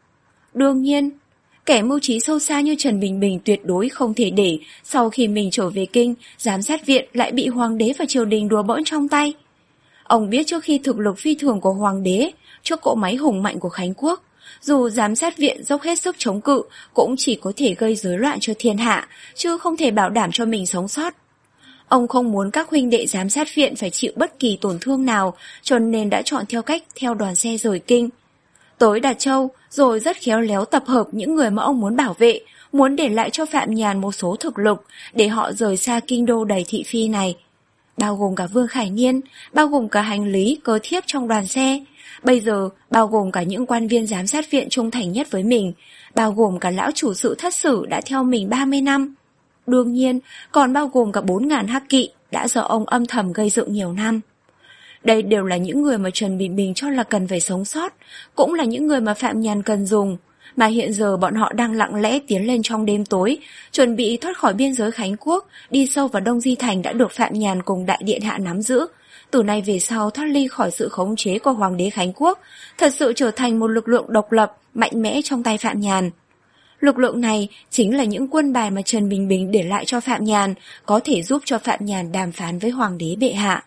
A: Đương nhiên, kẻ mưu trí sâu xa như Trần Bình Bình tuyệt đối không thể để sau khi mình trở về kinh, giám sát viện lại bị hoàng đế và triều đình đùa bỡn trong tay. Ông biết trước khi thực lực phi thường của hoàng đế, trước cỗ máy hùng mạnh của Khánh Quốc, dù giám sát viện dốc hết sức chống cự cũng chỉ có thể gây rối loạn cho thiên hạ, chứ không thể bảo đảm cho mình sống sót. Ông không muốn các huynh đệ giám sát viện phải chịu bất kỳ tổn thương nào, cho nên đã chọn theo cách theo đoàn xe rời kinh. Tới Đạt Châu, rồi rất khéo léo tập hợp những người mà ông muốn bảo vệ, muốn để lại cho Phạm Nhàn một số thực lực, để họ rời xa kinh đô đầy thị phi này. Bao gồm cả Vương Khải Niên, bao gồm cả hành lý, cớ thiếp trong đoàn xe. Bây giờ, bao gồm cả những quan viên giám sát viện trung thành nhất với mình, bao gồm cả lão chủ sự Thất Sử đã theo mình ba mươi năm. Đương nhiên, còn bao gồm cả bốn ngàn Hắc Kỵ đã do ông âm thầm gây dựng nhiều năm. Đây đều là những người mà Trần Bình Bình cho là cần phải sống sót, cũng là những người mà Phạm Nhàn cần dùng, mà hiện giờ bọn họ đang lặng lẽ tiến lên trong đêm tối, chuẩn bị thoát khỏi biên giới Khánh Quốc, đi sâu vào Đông Di Thành đã được Phạm Nhàn cùng Đại Điện Hạ nắm giữ. Từ nay về sau thoát ly khỏi sự khống chế của Hoàng đế Khánh Quốc, thật sự trở thành một lực lượng độc lập, mạnh mẽ trong tay Phạm Nhàn. Lực lượng này chính là những quân bài mà Trần Bình Bình để lại cho Phạm Nhàn, có thể giúp cho Phạm Nhàn đàm phán với Hoàng đế bệ hạ.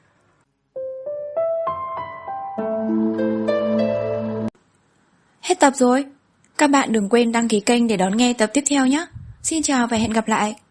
A: Hết tập rồi. Các bạn đừng quên đăng ký kênh để đón nghe tập tiếp theo nhé. Xin chào và hẹn gặp lại.